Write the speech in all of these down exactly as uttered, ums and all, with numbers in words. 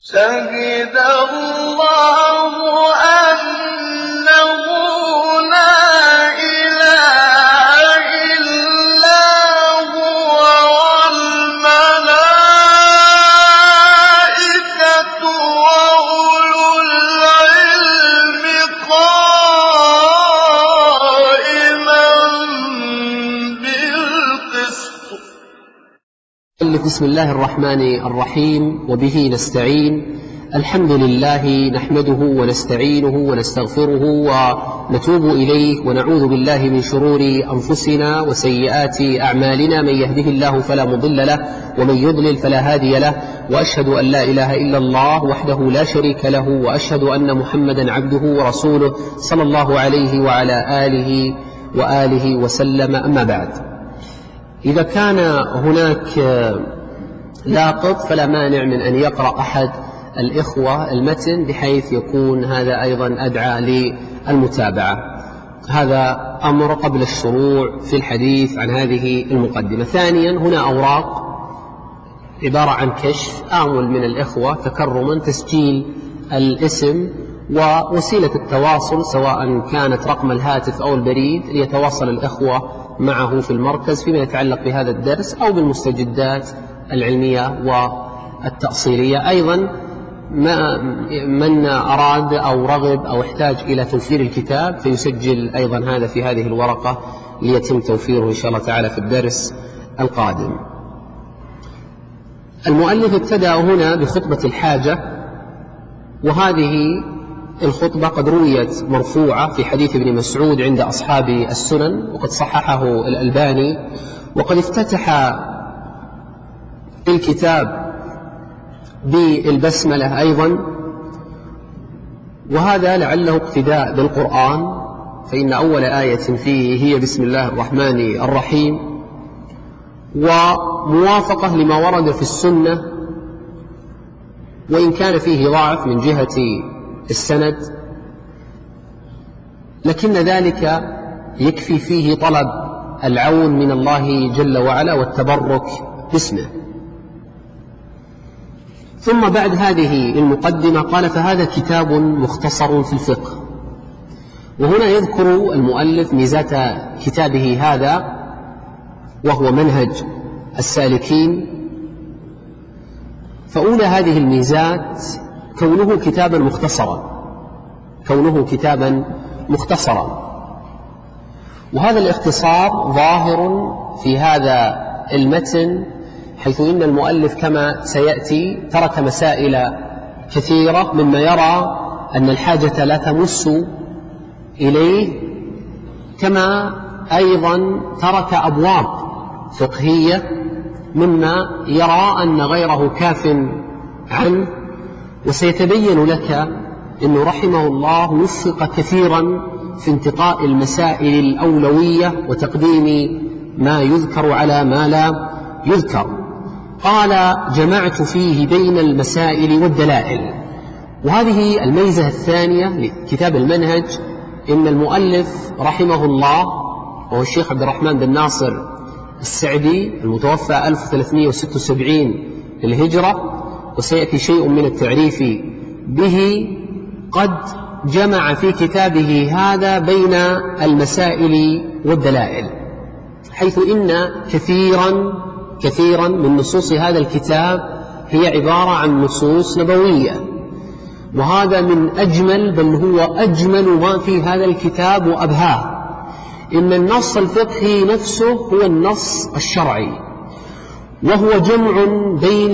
شهد الله أنه لا إله إلا هو والملائكة وأولو العلم قائما بالقسط. بسم الله الرحمن الرحيم، وبه نستعين. الحمد لله نحمده ونستعينه ونستغفره ونتوب إليه، ونعوذ بالله من شرور أنفسنا وسيئات أعمالنا. من يهده الله فلا مضل له، ومن يضلل فلا هادي له، وأشهد أن لا إله إلا الله وحده لا شريك له، وأشهد أن محمدا عبده ورسوله صلى الله عليه وعلى آله وآله وسلم. أما بعد، إذا كان هناك لاقط فلا مانع من أن يقرأ أحد الإخوة المتن، بحيث يكون هذا أيضا أدعى للمتابعة. هذا أمر قبل الشروع في الحديث عن هذه المقدمة. ثانيا، هنا أوراق عبارة عن كشف، آمل من الإخوة تكرما تسجيل الاسم ووسيلة التواصل، سواء كانت رقم الهاتف أو البريد، ليتواصل الإخوة معه في المركز فيما يتعلق بهذا الدرس أو بالمستجدات العلمية والتأصيلية. أيضا من أراد أو رغب أو احتاج إلى توفير الكتاب فيسجل أيضا هذا في هذه الورقة ليتم توفيره إن شاء الله تعالى في الدرس القادم. المؤلف ابتدأ هنا بخطبة الحاجة، وهذه الخطبة قد رويت مرفوعة في حديث ابن مسعود عند أصحاب السنن، وقد صححه الألباني، وقد افتتح الكتاب بالبسملة أيضا، وهذا لعله اقتداء بالقرآن، فإن أول آية فيه هي بسم الله الرحمن الرحيم، وموافقة لما ورد في السنة، وإن كان فيه ضعف من جهة السند، لكن ذلك يكفي فيه طلب العون من الله جل وعلا والتبرك باسمه. ثم بعد هذه المقدمة قال: فهذا كتاب مختصر في الفقه. وهنا يذكر المؤلف ميزات كتابه هذا، وهو منهج السالكين. فأولى هذه الميزات كونه كتابا مختصرا، كونه كتابا مختصرا وهذا الاختصار ظاهر في هذا المتن، حيث إن المؤلف كما سيأتي ترك مسائل كثيرة مما يرى أن الحاجة لا تمس إليه، كما أيضا ترك أبواب فقهية مما يرى أن غيره كاف عنه. وسيتبين لك أنه رحمه الله وفق كثيرا في انتقاء المسائل الأولوية وتقديم ما يذكر على ما لا يذكر. قال: جمعت فيه بين المسائل والدلائل. وهذه الميزة الثانية لكتاب المنهج، إن المؤلف رحمه الله وهو الشيخ عبد الرحمن بن ناصر السعدي المتوفى ألف وثلاثمائة وستة وسبعين للهجرة، وسيأتي شيء من التعريف به، قد جمع في كتابه هذا بين المسائل والدلائل، حيث إن كثيرا كثيرا من نصوص هذا الكتاب هي عبارة عن نصوص نبوية، وهذا من أجمل بل هو أجمل ما في هذا الكتاب وأبهاه. إن النص الفقهي نفسه هو النص الشرعي، وهو جمع بين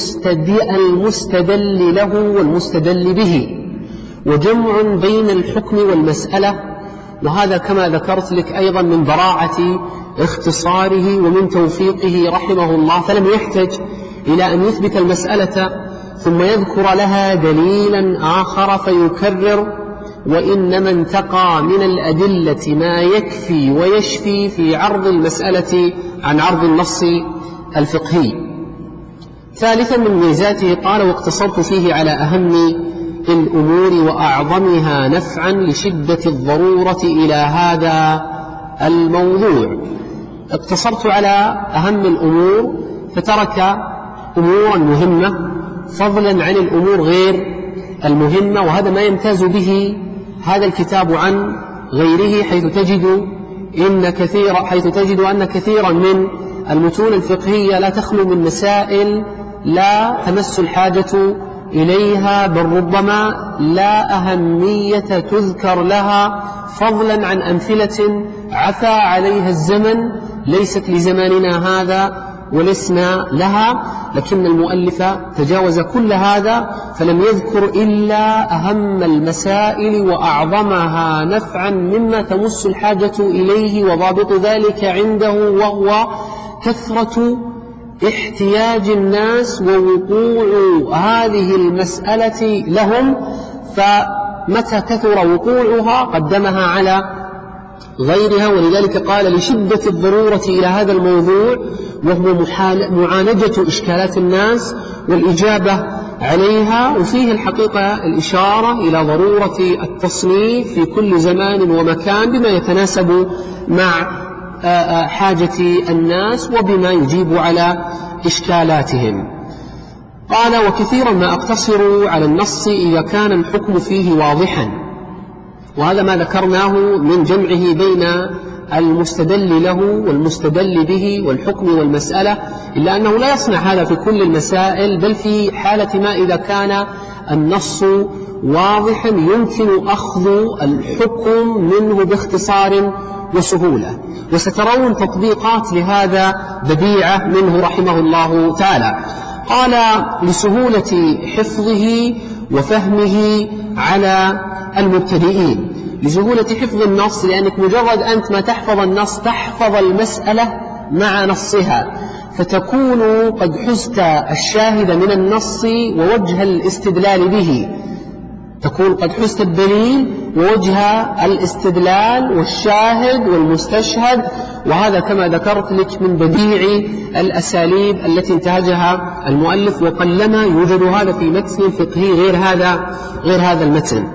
المستدل له والمستدل به، وجمع بين الحكم والمسألة. وهذا كما ذكرت لك أيضا من براعة اختصاره ومن توفيقه رحمه الله، فلم يحتج إلى أن يثبت المسألة ثم يذكر لها دليلا آخر فيكرر، وإنما انتقى من الأدلة ما يكفي ويشفي في عرض المسألة عن عرض النص الفقهي. ثالثا من ميزاته قال: واقتصرت فيه على أهم الأمور وأعظمها نفعا لشدة الضرورة إلى هذا الموضوع. اقتصرت على أهم الأمور فترك أمورا مهمة فضلا عن الأمور غير المهمة، وهذا ما يمتاز به هذا الكتاب عن غيره، حيث تجد إن كثير حيث تجد أن كثيرا من المتون الفقهية لا تخلو من مسائل لا تمس الحاجة إليها، بل ربما لا أهمية تذكر لها، فضلا عن أمثلة عفى عليها الزمن ليست لزماننا هذا ولسنا لها، لكن المؤلف تجاوز كل هذا فلم يذكر إلا أهم المسائل وأعظمها نفعا مما تمس الحاجة إليه، وضابط ذلك عنده وهو كثرة احتياج الناس ووقوع هذه المسألة لهم، فمتى كثر وقوعها قدمها على غيرها. ولذلك قال لشدة الضرورة إلى هذا الموضوع، وهو معالجة إشكالات الناس والإجابة عليها، وفيه الحقيقة الإشارة إلى ضرورة التصنيف في كل زمان ومكان بما يتناسب مع حاجة الناس وبما يجيب على إشكالاتهم. قال: وكثيرا ما أقتصر على النص إذا كان الحكم فيه واضحا، وهذا ما ذكرناه من جمعه بين المستدل له والمستدل به والحكم والمسألة، إلا أنه لا يصنع هذا في كل المسائل، بل في حالة ما إذا كان النص واضحا يمكن أخذ الحكم منه باختصار وسهولة، وسترون تطبيقات لهذا بديعة منه رحمه الله تعالى. قال: لسهولة حفظه وفهمه على المبتدئين. لسهولة حفظ النص، لأنك مجرد أنت ما تحفظ النص تحفظ المسألة مع نصها، فتكون قد حزت الشاهد من النص ووجه الاستدلال به، تكون قد حزت الدليل ووجه الاستدلال والشاهد والمستشهد، وهذا كما ذكرت لك من بديع الأساليب التي انتهجها المؤلف، وقلما يوجد هذا في متن فقهي غير هذا غير هذا المتن.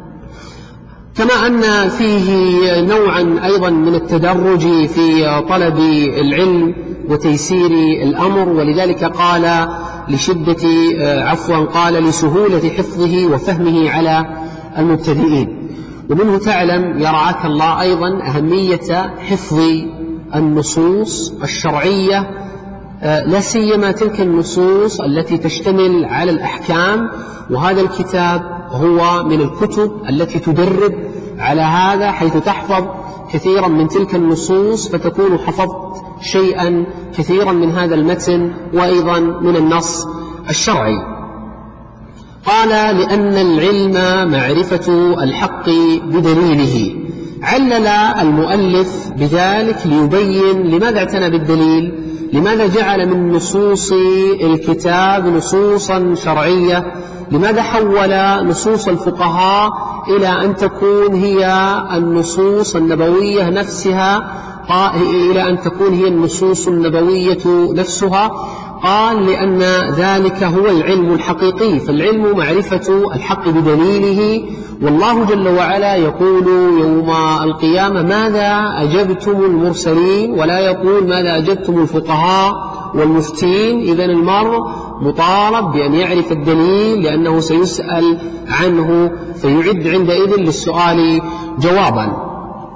كما أن فيه نوعا أيضا من التدرج في طلب العلم وتيسير الأمر، ولذلك قال لشدة عفوا قال لسهولة حفظه وفهمه على المبتدئين. ومنه تعلم يرعاك الله أيضا أهمية حفظ النصوص الشرعية، لا سيما تلك النصوص التي تشتمل على الأحكام، وهذا الكتاب هو من الكتب التي تدرب على هذا، حيث تحفظ كثيرا من تلك النصوص فتكون حفظت شيئا كثيرا من هذا المتن وأيضا من النص الشرعي. قال: لأن العلم معرفة الحق بدليله. علل المؤلف بذلك ليبين لماذا اعتنى بالدليل، لماذا جعل من نصوص الكتاب نصوصا شرعية، لماذا حول نصوص الفقهاء إلى أن تكون هي النصوص النبوية نفسها، إلى أن تكون هي النصوص النبوية نفسها. قال: لأن ذلك هو العلم الحقيقي، فالعلم معرفة الحق بدليله، والله جل وعلا يقول يوم القيامة: ماذا أجبتم المرسلين، ولا يقول ماذا أجبتم الفقهاء والمفتين. إذن المرء مطالب بأن يعرف الدليل، لأنه سيسأل عنه فيعد عندئذ للسؤال جوابا.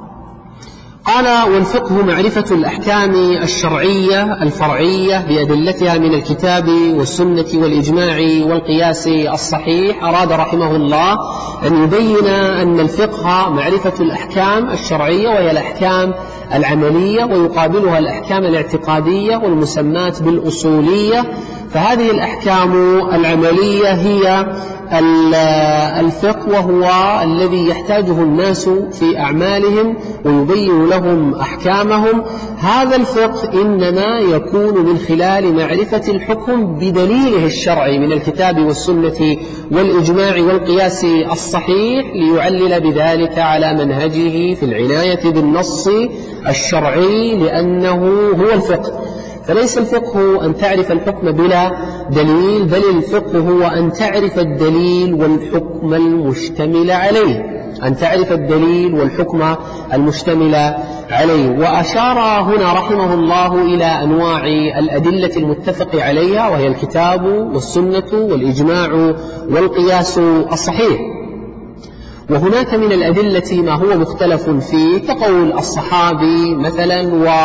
قال: والفقه معرفة الأحكام الشرعية الفرعية بأدلتها من الكتاب والسنة والإجماع والقياس الصحيح. أراد رحمه الله أن يبين أن الفقه معرفة الأحكام الشرعية، وهي الأحكام العملية، ويقابلها الأحكام الاعتقادية والمسمات بالأصولية. فهذه الأحكام العملية هي الفقه، وهو الذي يحتاجه الناس في أعمالهم ويبين لهم أحكامهم. هذا الفقه إنما يكون من خلال معرفة الحكم بدليله الشرعي من الكتاب والسنة والإجماع والقياس الصحيح، ليعلل بذلك على منهجه في العناية بالنص الشرعي، لأنه هو الفقه. فليس الفقه أن تعرف الحكم بلا دليل، بل الفقه هو أن تعرف الدليل والحكم المشتمل عليه. أن تعرف الدليل والحكم المشتمل عليه. وأشار هنا رحمه الله إلى أنواع الأدلة المتفق عليها، وهي الكتاب والسنة والإجماع والقياس الصحيح. وهناك من الأدلة ما هو مختلف فيه كقول الصحابي مثلا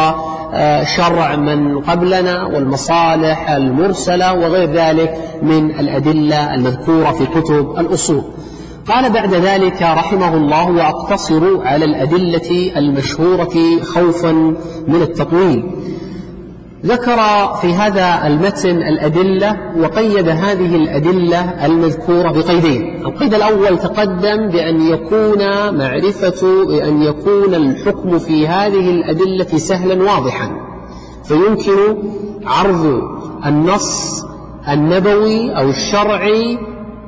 وشرع من قبلنا والمصالح المرسلة وغير ذلك من الأدلة المذكورة في كتب الأصول. قال بعد ذلك رحمه الله: وأقتصر على الأدلة المشهورة خوفا من التطويل. ذكر في هذا المتن الأدلة وقيد هذه الأدلة المذكورة بقيدين. القيد الأول تقدم بأن يكون معرفة بأن يكون الحكم في هذه الأدلة سهلا واضحا، فيمكن عرض النص النبوي أو الشرعي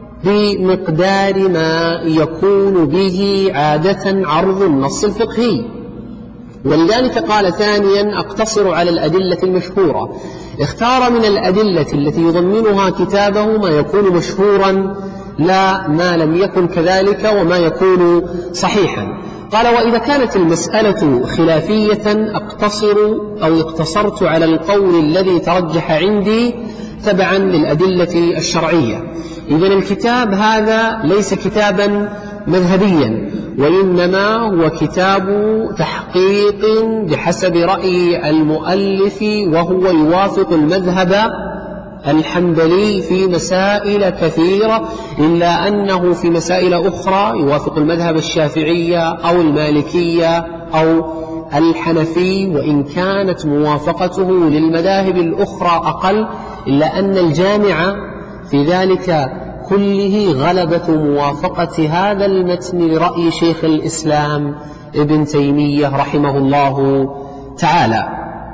بمقدار ما يكون به عادة عرض النص الفقهي. ولذلك قال ثانيا: أقتصر على الأدلة المشهورة. اختار من الأدلة التي يضمنها كتابه ما يكون مشهورا لا ما لم يكن كذلك وما يكون صحيحا. قال: وإذا كانت المسألة خلافية أقتصر أو اقتصرت على القول الذي ترجح عندي تبعا للأدلة الشرعية. إذن الكتاب هذا ليس كتابا مذهبيا، وإنما هو كتاب تحقيق بحسب رأي المؤلف، وهو يوافق المذهب الحنبلي في مسائل كثيرة، إلا أنه في مسائل أخرى يوافق المذهب الشافعية أو المالكية أو الحنفي، وإن كانت موافقته للمذاهب الأخرى أقل، إلا أن الجامع في ذلك كله غلبة موافقة هذا المتن لرأي شيخ الإسلام ابن تيمية رحمه الله تعالى.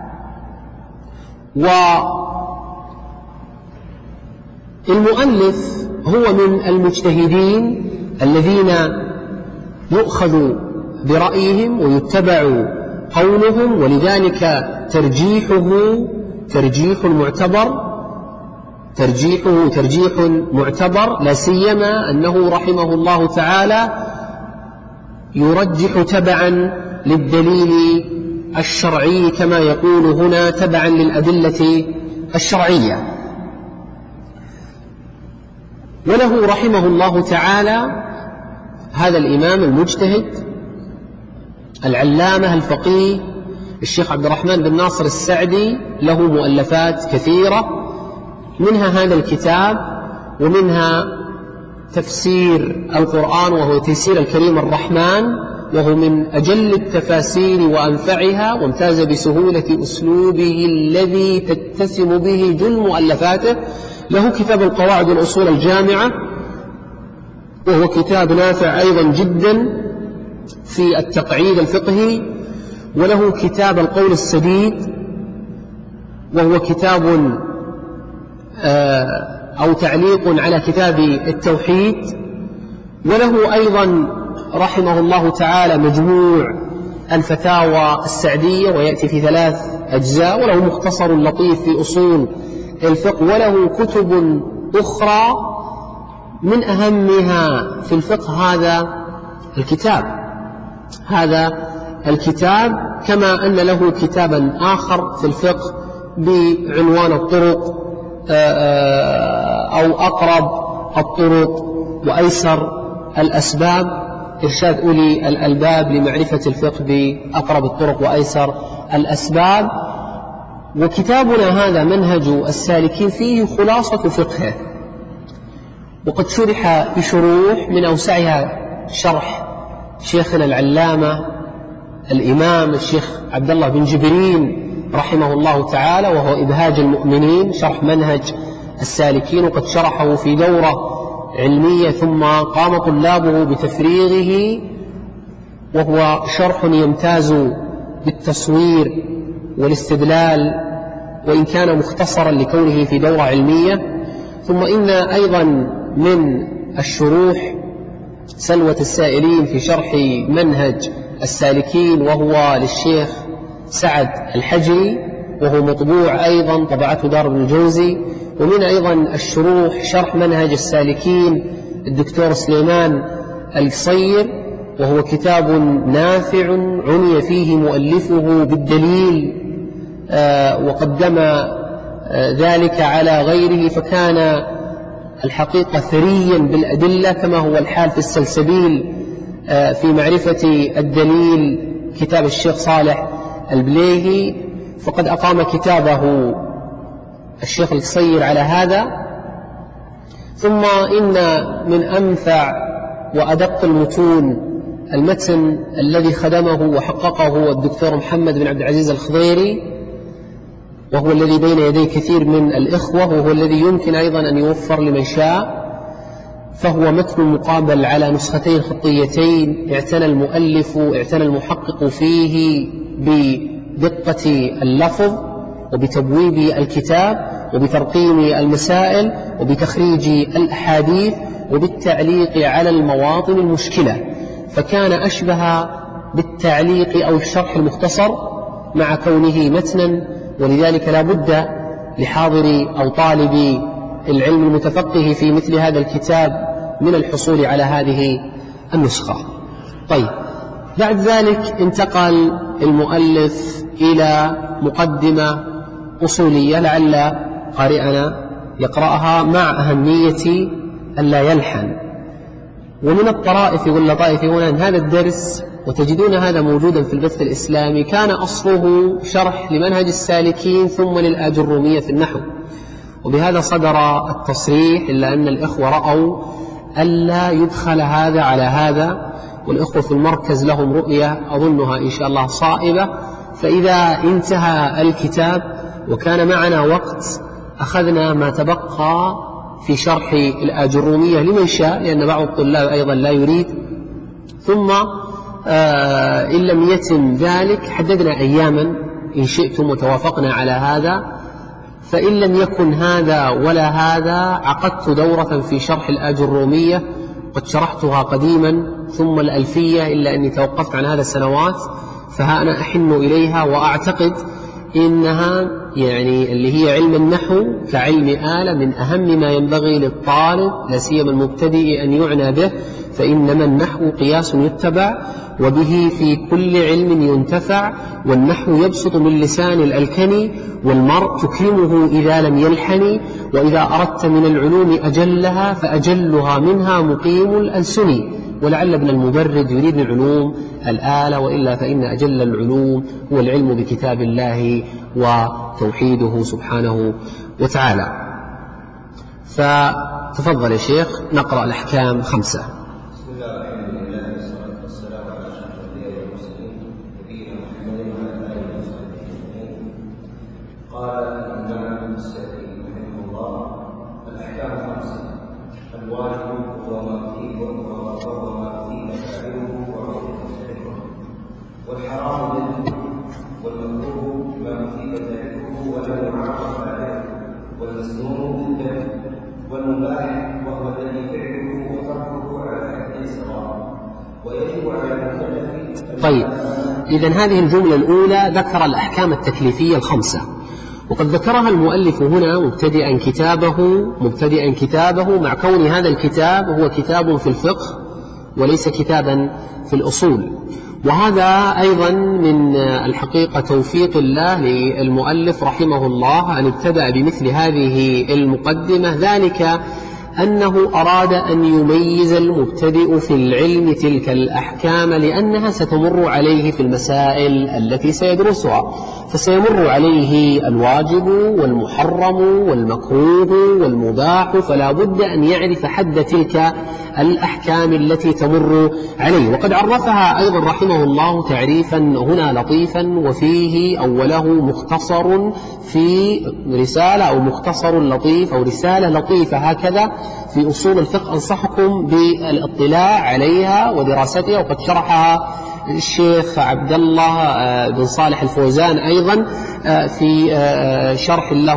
والمؤلف هو من المجتهدين الذين يؤخذ برأيهم ويتبع قولهم، ولذلك ترجيحه ترجيح معتبر ترجيحه ترجيح معتبر، لا سيما أنه رحمه الله تعالى يرجح تبعا للدليل الشرعي كما يقول هنا تبعا للأدلة الشرعية. وله رحمه الله تعالى هذا الإمام المجتهد العلامة الفقيه الشيخ عبد الرحمن بن ناصر السعدي له مؤلفات كثيرة، منها هذا الكتاب، ومنها تفسير القرآن وهو تيسير الكريم الرحمن، وهو من أجل التفاسير وأنفعها، وامتاز بسهولة أسلوبه الذي تتسم به جل مؤلفاته. له كتاب القواعد والأصول الجامعة، وهو كتاب نافع أيضا جدا في التقعيد الفقهي. وله كتاب القول السديد، وهو كتاب أو تعليق على كتاب التوحيد. وله أيضا رحمه الله تعالى مجموع الفتاوى السعدية، ويأتي في ثلاث أجزاء. وله مختصر لطيف في أصول الفقه. وله كتب أخرى من أهمها في الفقه هذا الكتاب هذا الكتاب كما أن له كتابا آخر في الفقه بعنوان الطرق أو أقرب الطرق وأيسر الأسباب، إرشاد أولي الألباب لمعرفة الفقه بأقرب الطرق وأيسر الأسباب. وكتابنا هذا منهج السالكين فيه خلاصة فقهه، وقد شرح بشروح من أوسعها شرح شيخنا العلامة الإمام الشيخ عبد الله بن جبرين رحمه الله تعالى، وهو إبهاج المؤمنين، شرح منهج السالكين، وقد شرحه في دورة علمية ثم قام طلابه بتفريغه، وهو شرح يمتاز بالتصوير والاستدلال، وإن كان مختصرا لكونه في دورة علمية. ثم إن أيضا من الشروح سلوة السائلين في شرح منهج السالكين، وهو للشيخ سعد الحجري، وهو مطبوع أيضا طبعته دار ابن الجوزي. ومن أيضا الشروح شرح منهج السالكين الدكتور سليمان القصير، وهو كتاب نافع عني فيه مؤلفه بالدليل وقدم ذلك على غيره، فكان الحقيقة ثريا بالأدلة كما هو الحال في السلسبيل في معرفة الدليل كتاب الشيخ صالح البليهي، فقد أقام كتابه الشيخ القصير على هذا. ثم إن من أنفع وأدق المتون المتن الذي خدمه وحققه الدكتور محمد بن عبد العزيز الخضيري، وهو الذي بين يدي كثير من الإخوة، وهو الذي يمكن أيضا أن يوفر لمن شاء، فهو متن مقابل على نسختين خطيتين اعتنى المؤلف اعتنى المحقق فيه بدقة اللفظ وبتبويب الكتاب وبترقيم المسائل وبتخريج الأحاديث وبالتعليق على المواطن المشكلة، فكان أشبه بالتعليق أو الشرح المختصر مع كونه متنا. ولذلك لا بد لحاضر أو طالب العلم المتفقه في مثل هذا الكتاب من الحصول على هذه النسخة. طيب، بعد ذلك انتقل المؤلف إلى مقدمة أصولية لعل قارئنا يقرأها مع أهمية ألا يلحن. ومن الطرائف واللطائف هنا أن هذا الدرس، وتجدون هذا موجودا في البث الإسلامي، كان أصله شرح لمنهج السالكين ثم للآجرومية في النحو، وبهذا صدر التصريح، إلا أن الإخوة رأوا ألا يدخل هذا على هذا، والإخوة في المركز لهم رؤية أظنها إن شاء الله صائبة، فإذا انتهى الكتاب وكان معنا وقت أخذنا ما تبقى في شرح الآجرومية لمن شاء، لأن بعض الطلاب أيضا لا يريد. ثم آه إن لم يتم ذلك حددنا أياما إن شئتم وتوافقنا على هذا، فإن لم يكن هذا ولا هذا عقدت دورة في شرح الآجرومية قد شرحتها قديما، ثم الألفية، إلا أني توقفت عن هذا السنوات، فها أنا أحن إليها، وأعتقد إنها يعني اللي هي علم النحو كعلم آلة من أهم ما ينبغي للطالب لا سيما المبتدئ أن يعنى به، فإنما النحو قياس يتبع وبه في كل علم ينتفع، والنحو يبسط من لسان الألكن، والمرء تكرمه إذا لم يلحن، وإذا أردت من العلوم أجلها فأجلها منها مقيم الألسن. ولعل ابن المبرد يريد العلوم الآلة، وإلا فإن أجل العلوم هو العلم بكتاب الله وتوحيده سبحانه وتعالى. فتفضل يا شيخ نقرأ الأحكام خمسة. بسم الله الحمد لله والصلاة والسلام على أشرف الأنبياء والمرسلين نبينا محمد وعلى آله وصحبه أجمعين. قال الإمام السعدي رحمه الله: الأحكام خمسة: الواجب هو ما فيه وهو ما فيه فاعله وعرف تاركه، والحرام ضده، والمكروه ما فيه تاركه ولم يعرف فاعله، والمسنون ضده، والمباح وهو الذي فعله وتركه على حد سواء، ويجب على المكلف. طيب، إذن هذه الجملة الأولى ذكر الأحكام التكليفية الخمسة، وقد ذكرها المؤلف هنا مبتدئا كتابه مبتدئا كتابه مع كون هذا الكتاب هو كتاب في الفقه وليس كتابا في الأصول. وهذا أيضا من الحقيقة توفيق الله للمؤلف رحمه الله أن ابتدأ بمثل هذه المقدمة، ذلك أنه أراد أن يميز المبتدئ في العلم تلك الأحكام، لأنها ستمر عليه في المسائل التي سيدرسها، فسيمر عليه الواجب والمحرم والمكروه والمباح، فلا بد أن يعرف حد تلك الأحكام التي تمر عليه. وقد عرفها أيضا رحمه الله تعريفا هنا لطيفا، وفيه أوله مختصر في رسالة أو مختصر لطيف أو رسالة لطيفة هكذا في أصول الفقه، أنصحكم بالاطلاع عليها ودراستها، وقد شرحها الشيخ عبد الله بن صالح الفوزان أيضا في شرح له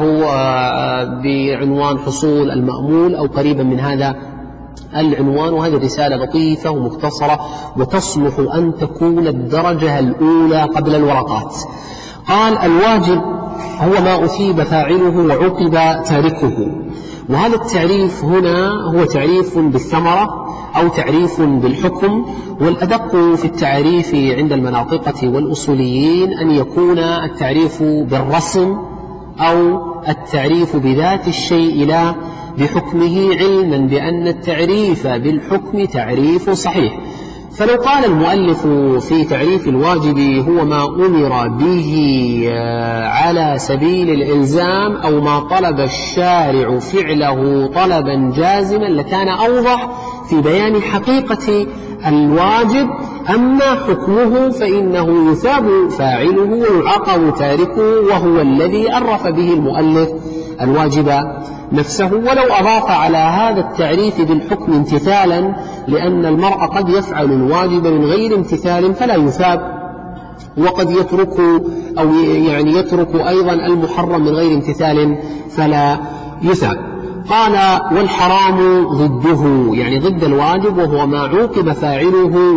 بعنوان حصول المأمول أو قريبا من هذا العنوان. وهذه الرسالة لطيفة ومختصرة وتصلح أن تكون الدرجة الأولى قبل الورقات. قال: الواجب هو ما أثيب فاعله وعوقب تاركه. وهذا التعريف هنا هو تعريف بالثمرة أو تعريف بالحكم. والأدق في التعريف عند المناطقة والأصوليين أن يكون التعريف بالرسم أو التعريف بذات الشيء لا بحكمه، علما بأن التعريف بالحكم تعريف صحيح. فلو قال المؤلف في تعريف الواجب هو ما أمر به على سبيل الإلزام أو ما طلب الشارع فعله طلبا جازما لكان أوضح في بيان حقيقة الواجب. أما حكمه فإنه يثاب فاعله ويعاقب تاركه، وهو الذي عرف به المؤلف الواجب نفسه. ولو أضاف على هذا التعريف بالحكم امتثالا، لأن المرء قد يفعل الواجب من غير امتثال فلا يثاب، وقد يترك أو يعني يترك أيضا المحرم من غير امتثال فلا يثاب. قال والحرام ضده، يعني ضد الواجب، وهو ما عوقب فاعله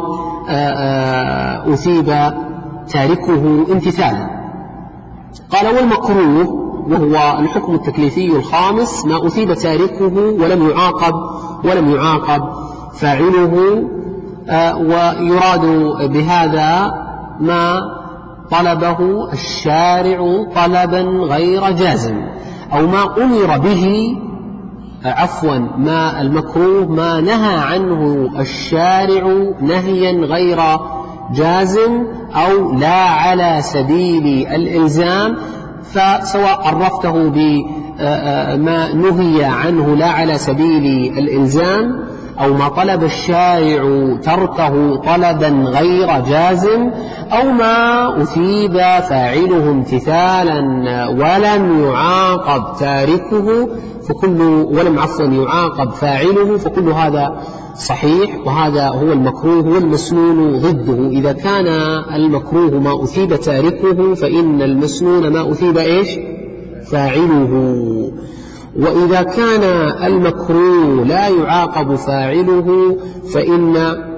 وأثيب تاركه امتثالا. قال والمكروه، وهو الحكم التكليفي الخامس، ما أثيب تاركه ولم يعاقب ولم يعاقب فاعله، ويراد بهذا ما طلبه الشارع طلبا غير جازم، أو ما أمر به عفوا ما المكروه ما نهى عنه الشارع نهيا غير جازم أو لا على سبيل الإلزام. فسواء عرفته بما نهي عنه لا على سبيل الإلزام، أو ما طلب الشارع تركه طلبا غير جازم، أو ما أثيب فاعله امتثالا ولم يعاقب تاركه فكل ولم عفوا يعاقب فاعله فكل هذا صحيح. وهذا هو المكروه والمسنون ضده. إذا كان المكروه ما أثيب تاركه فإن المسنون ما أثيب إيش؟ فاعله. وإذا كان المكروه لا يعاقب فاعله فإن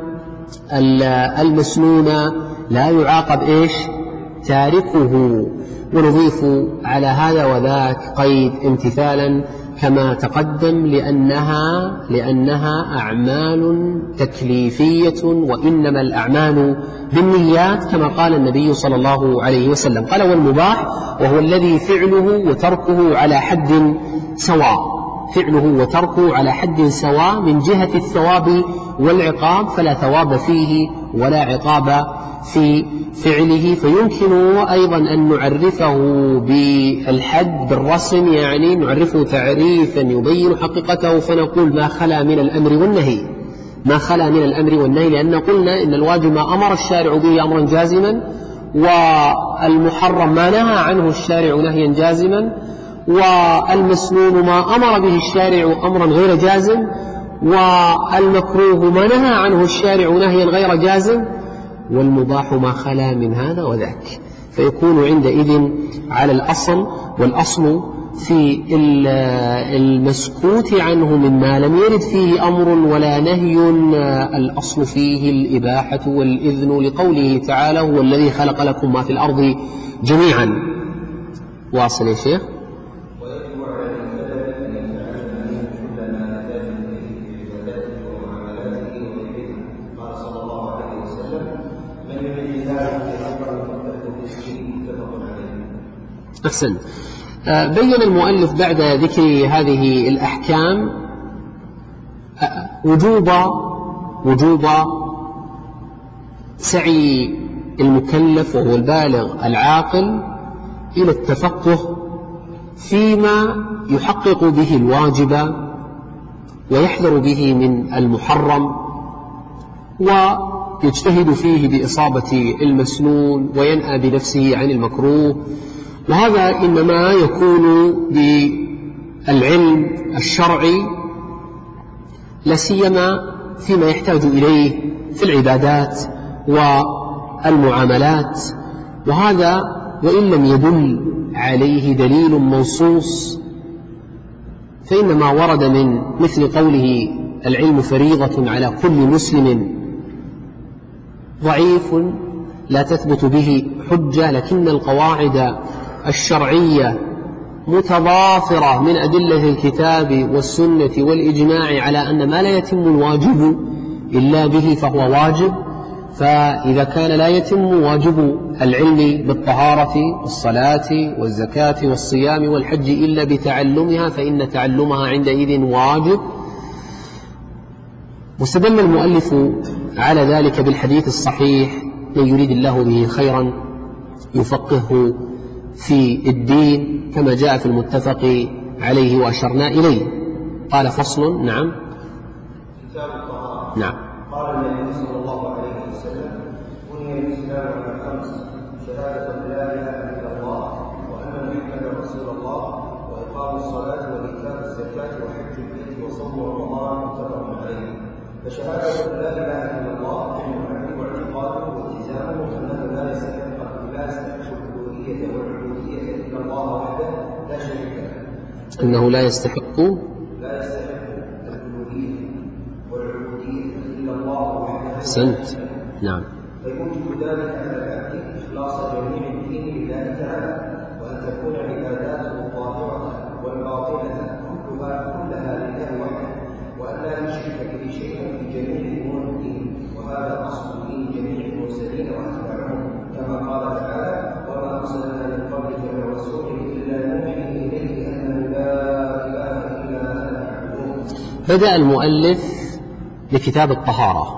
المسنون لا يعاقب إيش؟ تاركه. ونضيف على هذا وذاك قيد امتثالا كما تقدم، لأنها لأنها أعمال تكليفية، وإنما الأعمال بالنيات كما قال النبي صلى الله عليه وسلم. قال والمباح، وهو الذي فعله وتركه على حد سواء، فعله وتركه على حد سواء من جهة الثواب والعقاب، فلا ثواب فيه ولا عقاب في فعله. فيمكن أيضا أن نعرفه بالحد بالرسم، يعني نعرفه تعريفا يبين حقيقته، فنقول ما خلا من الأمر والنهي، ما خلا من الأمر والنهي، لأن قلنا إن الواجب ما أمر الشارع به أمرا جازما، والمحرم ما نهى عنه الشارع نهيا جازما، والمسنون ما أمر به الشارع أمرا غير جازم، والمكروه ما نهى عنه الشارع نهيا غير جازم، والمباح ما خلا من هذا وذاك. فيكون عندئذ على الأصل، والأصل في المسكوت عنه مما لم يرد فيه أمر ولا نهي الأصل فيه الإباحة والإذن، لقوله تعالى هو الذي خلق لكم ما في الأرض جميعا. واصل يا شيخ. أحسن. بين المؤلف بعد ذكر هذه الأحكام وجوب وجوب سعي المكلف وهو البالغ العاقل إلى التفقه فيما يحقق به الواجب ويحذر به من المحرم، ويجتهد فيه بإصابة المسنون وينأى بنفسه عن المكروه. وهذا إنما يكون بالعلم الشرعي، لا سيما فيما يحتاج إليه في العبادات والمعاملات. وهذا وإن لم يدل عليه دليل منصوص، فإنما ورد من مثل قوله العلم فريضة على كل مسلم ضعيف لا تثبت به حجة، لكن القواعد الشرعية متضافرة من أدلة الكتاب والسنة والإجماع على أن ما لا يتم الواجب إلا به فهو واجب، فإذا كان لا يتم واجب العلم بالطهارة والصلاة والزكاة والصيام والحج إلا بتعلمها فإن تعلمها عندئذ واجب. واستدل المؤلف على ذلك بالحديث الصحيح: من يريد الله به خيرا يفقهه في الدين، كما جاء في المتفق عليه وأشرنا إليه. قال: فصل. نعم. كتاب الطهارة. نعم. قال النبي صلى الله عليه وسلم: بني الإسلام على خمس: شهادة أن لا إله إلا الله وأن محمدا رسول الله وإقام الصلاة وإيتاء الزكاة وحج البيت وصوم رمضان، متفق عليه. فشهادة أن لا إله إلا الله علم واعتقاده والتزامه أنه لا يستحق لا يستحق الألوهية والعبودية إلا الله وحده لا شريك له. أنه لا يستحق لا يستحق الألوهية والعبودية إلا الله وحده. أحسنت. نعم. فيوجب ذلك على العبد إخلاص جميع الدين لله تعالى، وأن تكون عباداته الظاهرة والباطنة كلها كلها لله وحده، وأن لا يشرك به شيئا في جميع أمور الدين. وهذا أصل دين جميع المرسلين وأتباعهم، كما قال تعالى: وما أرسلنا من قبلك من رسول إلا نوحي إليه أنه لا إله إلا أنا فاعبدون. بدأ المؤلف بكتاب الطهارة،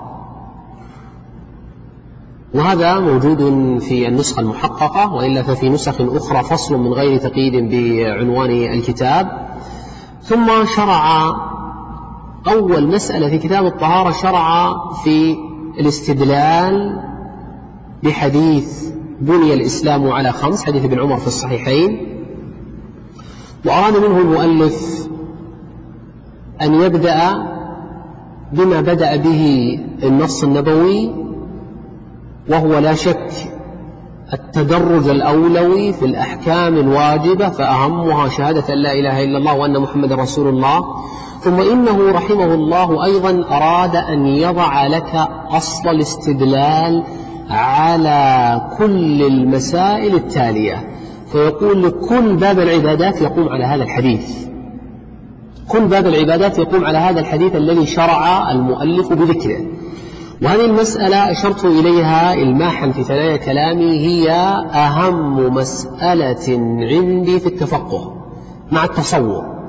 وهذا موجود في النسخة المحققة، وإلا ففي نسخ أخرى فصل من غير تقييد بعنوان الكتاب. ثم شرع أول مسألة في كتاب الطهارة، شرع في الاستدلال بحديث بني الإسلام على خمس، حديث ابن عمر في الصحيحين. وأراد منه المؤلف أن يبدأ بما بدأ به النص النبوي، وهو لا شك التدرج الأولوي في الأحكام الواجبة، فأهمها شهادة أن لا إله إلا الله وأن محمد رسول الله. ثم إنه رحمه الله أيضا أراد أن يضع لك أصل الاستدلال على كل المسائل التالية، فيقول لك كل باب العبادات يقوم على هذا الحديث، كل باب العبادات يقوم على هذا الحديث الذي شرع المؤلف بذكره. وهذه المسألة أشرت إليها إلماحا في ثنايا كلامي، هي أهم مسألة عندي في التفقه مع التصور.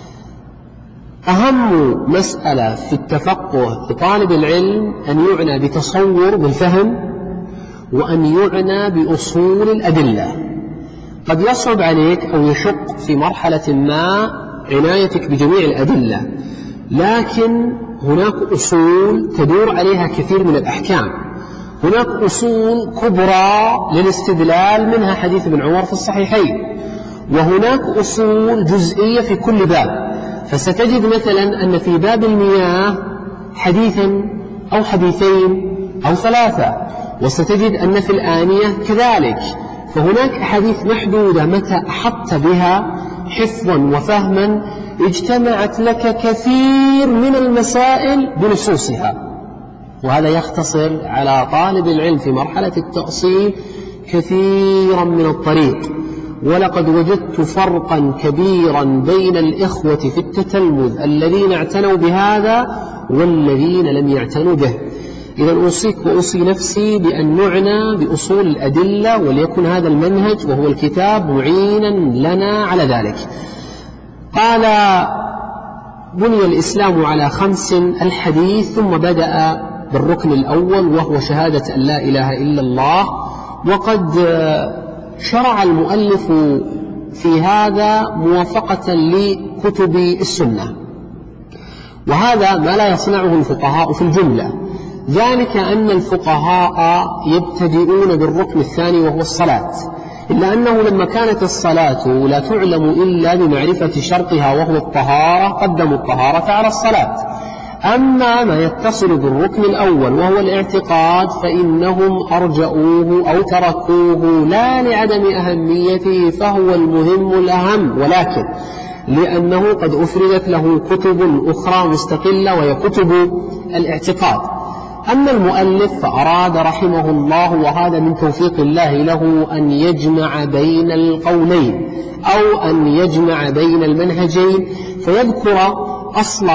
أهم مسألة في التفقه لطالب العلم أن يعنى بتصور بالفهم، وأن يعنى بأصول الأدلة. قد يصعب عليك أو يشق في مرحلة ما عنايتك بجميع الأدلة، لكن هناك أصول تدور عليها كثير من الأحكام. هناك أصول كبرى للاستدلال، منها حديث ابن عمر في الصحيحين، وهناك أصول جزئية في كل باب. فستجد مثلا أن في باب المياه حديثا أو حديثين أو ثلاثة، وستجد أن في الآنية كذلك. فهناك أحاديث محدودة متى أحطت بها حفظا وفهما اجتمعت لك كثير من المسائل بنصوصها، وهذا يختصر على طالب العلم في مرحلة التأصيل كثيرا من الطريق. ولقد وجدت فرقا كبيرا بين الإخوة في التتلمذ الذين اعتنوا بهذا والذين لم يعتنوا به. إذا أوصيك وأوصي نفسي بأن نعنى بأصول الأدلة، وليكن هذا المنهج وهو الكتاب معينا لنا على ذلك. قال: بني الإسلام على خمس الحديث، ثم بدأ بالركن الأول وهو شهادة أن لا إله إلا الله. وقد شرع المؤلف في هذا موافقة لكتب السنة، وهذا ما لا يصنعه الفقهاء في الجملة، ذلك أن الفقهاء يبتدئون بالركن الثاني وهو الصلاة، إلا أنه لما كانت الصلاة لا تعلم إلا بمعرفة شرطها وهو الطهارة قدموا الطهارة على الصلاة. أما ما يتصل بالركن الأول وهو الاعتقاد فإنهم أرجؤوه أو تركوه لا لعدم أهميته، فهو المهم الأهم، ولكن لأنه قد أفردت له كتب أخرى مستقلة وهي كتب الاعتقاد. أما المؤلف فأراد رحمه الله، وهذا من توفيق الله له، أن يجمع بين القولين أو أن يجمع بين المنهجين، فيذكر أصل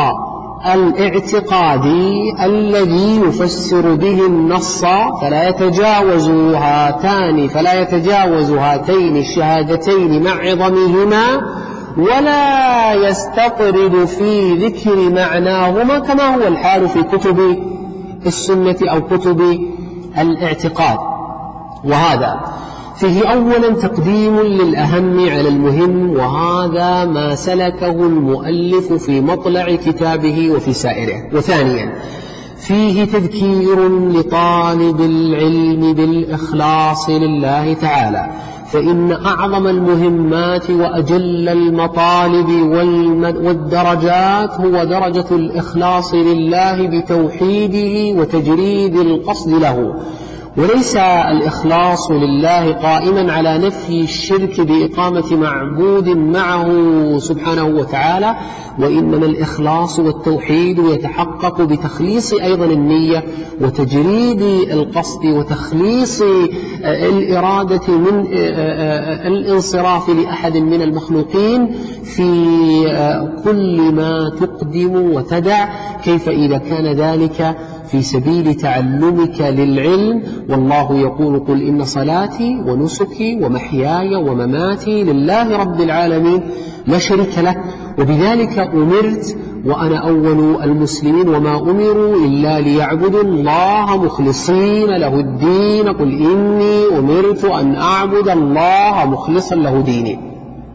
الاعتقادي الذي يفسر به النص، فلا يتجاوز هاتان فلا يتجاوز هاتين الشهادتين مع عظمهما، ولا يستطرد في ذكر معناهما كما هو الحال في كتب السنة أو كتب الاعتقاد. وهذا فيه أولا تقديم للأهم على المهم، وهذا ما سلكه المؤلف في مطلع كتابه وفي سائره. وثانيا فيه تذكير لطالب العلم بالإخلاص لله تعالى، فإن أعظم المهمات وأجل المطالب والدرجات هو درجة الإخلاص لله بتوحيده وتجريد القصد له، وليس الإخلاص لله قائما على نفي الشرك بإقامة معبود معه سبحانه وتعالى، وإنما الإخلاص والتوحيد يتحقق بتخليص أيضا النية وتجريد القصد وتخليص الإرادة من الانصراف لأحد من المخلوقين في كل ما تقدم وتدع، كيف إذا كان ذلك في سبيل تعلمك للعلم. والله يقول: قل إن صلاتي ونسكي ومحياي ومماتي لله رب العالمين لا شريك له وبذلك أمرت وأنا أول المسلمين وما أمروا إلا ليعبدوا الله مخلصين له الدين قل إني أمرت أن أعبد الله مخلصا له ديني.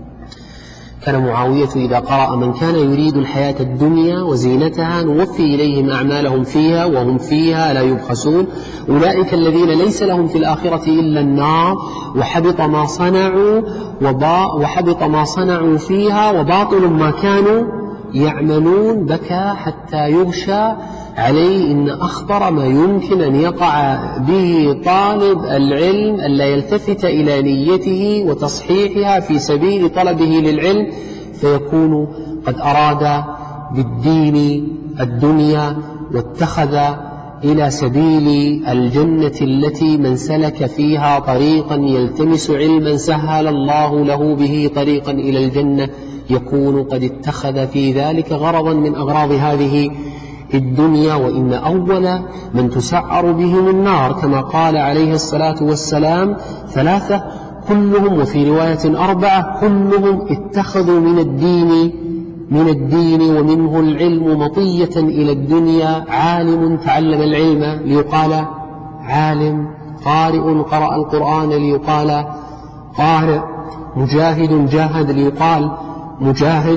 كان معاوية إذا قرأ: من كان يريد الحياة الدنيا وزينتها نوفي إليهم أعمالهم فيها وهم فيها لا يبخسون أولئك الذين ليس لهم في الآخرة إلا النار وحبط ما صنعوا وحبط ما صنعوا فيها وباطل ما كانوا يعملون. بكى حتى يغشى عليه. إن أخطر ما يمكن أن يقع به طالب العلم ألا يلتفت إلى نيته وتصحيحها في سبيل طلبه للعلم، فيكون قد أراد بالدين الدنيا واتخذ إلى سبيل الجنة التي من سلك فيها طريقا يلتمس علما سهل الله له به طريقا إلى الجنة، يكون قد اتخذ في ذلك غرضا من أغراض هذه الدنيا. وإن أول من تسعر بهم النار كما قال عليه الصلاة والسلام ثلاثة كلهم، وفي رواية أربعة كلهم اتخذوا من الدين من الدين ومنه العلم مطية إلى الدنيا. عالم تعلم العلم ليقال عالم، قارئ قرأ القرآن ليقال قارئ، مجاهد جاهد ليقال مجاهد،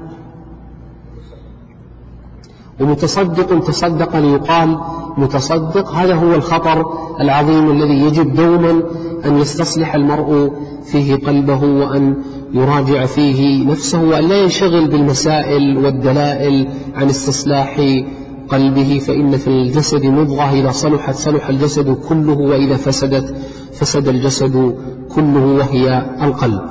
ومتصدق تصدق ليقال متصدق. هذا هو الخطر العظيم الذي يجب دوما أن يستصلح المرء فيه قلبه وأن يراجع فيه نفسه وأن لا ينشغل بالمسائل والدلائل عن استصلاح قلبه، فإن في الجسد مضغة إذا صلحت صلح الجسد كله وإذا فسدت فسد الجسد كله وهي القلب.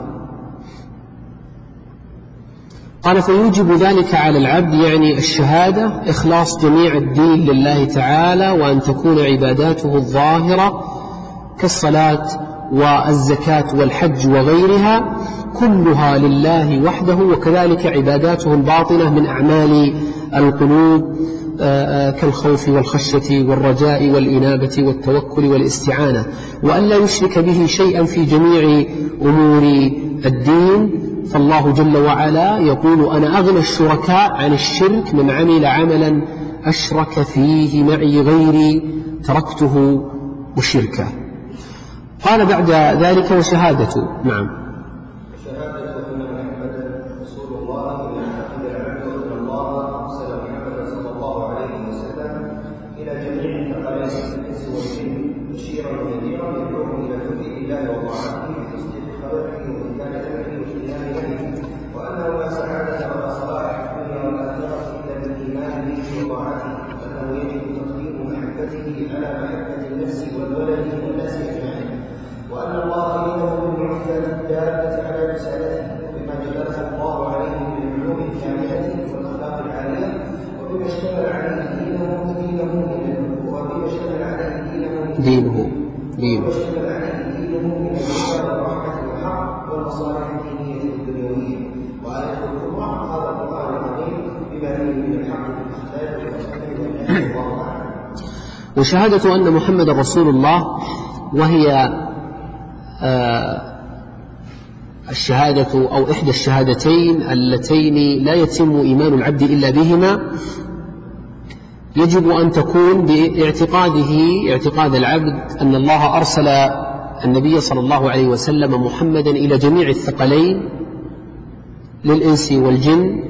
قال: فيوجب ذلك على العبد يعني الشهادة إخلاص جميع الدين لله تعالى، وأن تكون عباداته الظاهرة كالصلاة والزكاة والحج وغيرها كلها لله وحده، وكذلك عباداته الباطنة من أعمال القلوب كالخوف والخشية والرجاء والإنابة والتوكل والاستعانة، وأن لا يشرك به شيئا في جميع أمور الدين. فالله جل وعلا يقول: أنا أغنى الشركاء عن الشرك، من عمل عملا أشرك فيه معي غيري تركته وشركه. قال بعد ذلك: وشهادته. نعم. شهادة أن محمدا رسول الله من عقد العبد أن الله أرسل محمدا صلى الله عليه وسلم إلى جميع ثقلين الإنس والجن بشيرا ونذيرا يدعوهم إلى توحيد الله وطاعته بتصديق خبره وإنكار أمره واجتناب نهيه، وأنه لا سعادة ولا صلاح في الدنيا والآخرة إلا بالإيمان به وطاعته، وأنه يجب تقديم محبته على محبة النفس والولد والناس أجمعين، وأن الله يده بالمعجزة الدالة على رسالته وبما جلاه الله عليه من العلوم الكاملة والأخلاق العالية وبما اشتمل عليه دينه ودينه من النبوة دينه دينه واشتمل عليه دينه من الهدى والرحمة والحق والمصالح الدينية والدنيوية. وآية الجمعة هذا القرآن العظيم بما فيه من الحق والإخلاص والسنة والنبي الله تعالى. وشهادة أن محمد رسول الله، وهي آه الشهادة أو إحدى الشهادتين اللتين لا يتم إيمان العبد إلا بهما، يجب أن تكون باعتقاده اعتقاد العبد أن الله أرسل النبي صلى الله عليه وسلم محمدا إلى جميع الثقلين للإنس والجن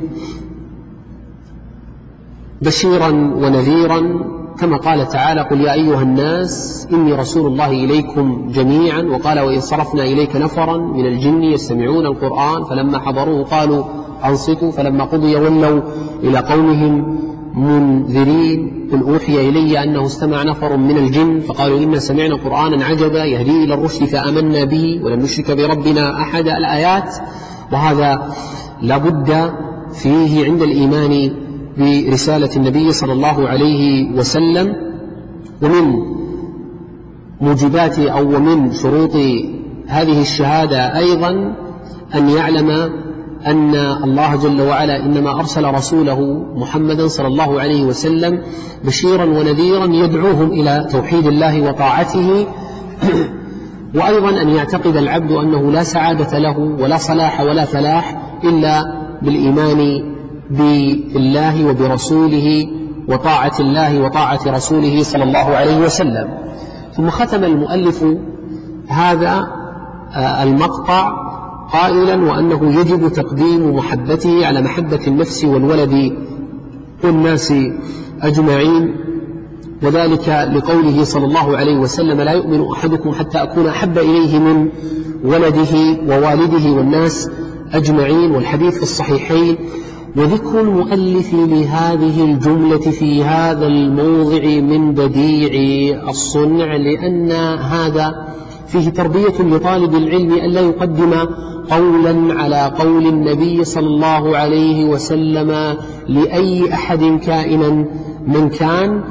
بشيرا ونذيرا، كما قال تعالى: قل يا أيها الناس إني رسول الله إليكم جميعا. وقال: وإن صرفنا إليك نفرا من الجن يستمعون القرآن فلما حضروه قالوا أنصتوا فلما قضي ولوا إلى قومهم منذرين. قل أوحي إلي أنه استمع نفر من الجن فقالوا إنا سمعنا قرآنا عجبا يهدي إلى الرشد فآمنا به ولن نشرك بربنا أحد. الآيات. وهذا لابد فيه عند الإيمان برسالة النبي صلى الله عليه وسلم. ومن موجبات أو ومن شروط هذه الشهادة أيضا أن يعلم أن الله جل وعلا إنما أرسل رسوله محمدا صلى الله عليه وسلم بشيرا ونذيرا يدعوهم إلى توحيد الله وطاعته. وأيضا أن يعتقد العبد أنه لا سعادة له ولا صلاح ولا فلاح إلا بالإيمان بالله وبرسوله وطاعة الله وطاعة رسوله صلى الله عليه وسلم. ثم ختم المؤلف هذا المقطع قائلا: وأنه يجب تقديم محبته على محبة النفس والولد والناس أجمعين، وذلك لقوله صلى الله عليه وسلم: لا يؤمن أحدكم حتى أكون أحب إليه من ولده ووالده والناس أجمعين. والحديث في الصحيحين. وذكر المؤلف لهذه الجملة في هذا الموضع من بديع الصنع، لأن هذا فيه تربية لطالب العلم ألا يقدم قولا على قول النبي صلى الله عليه وسلم لأي أحد كائنا من كان.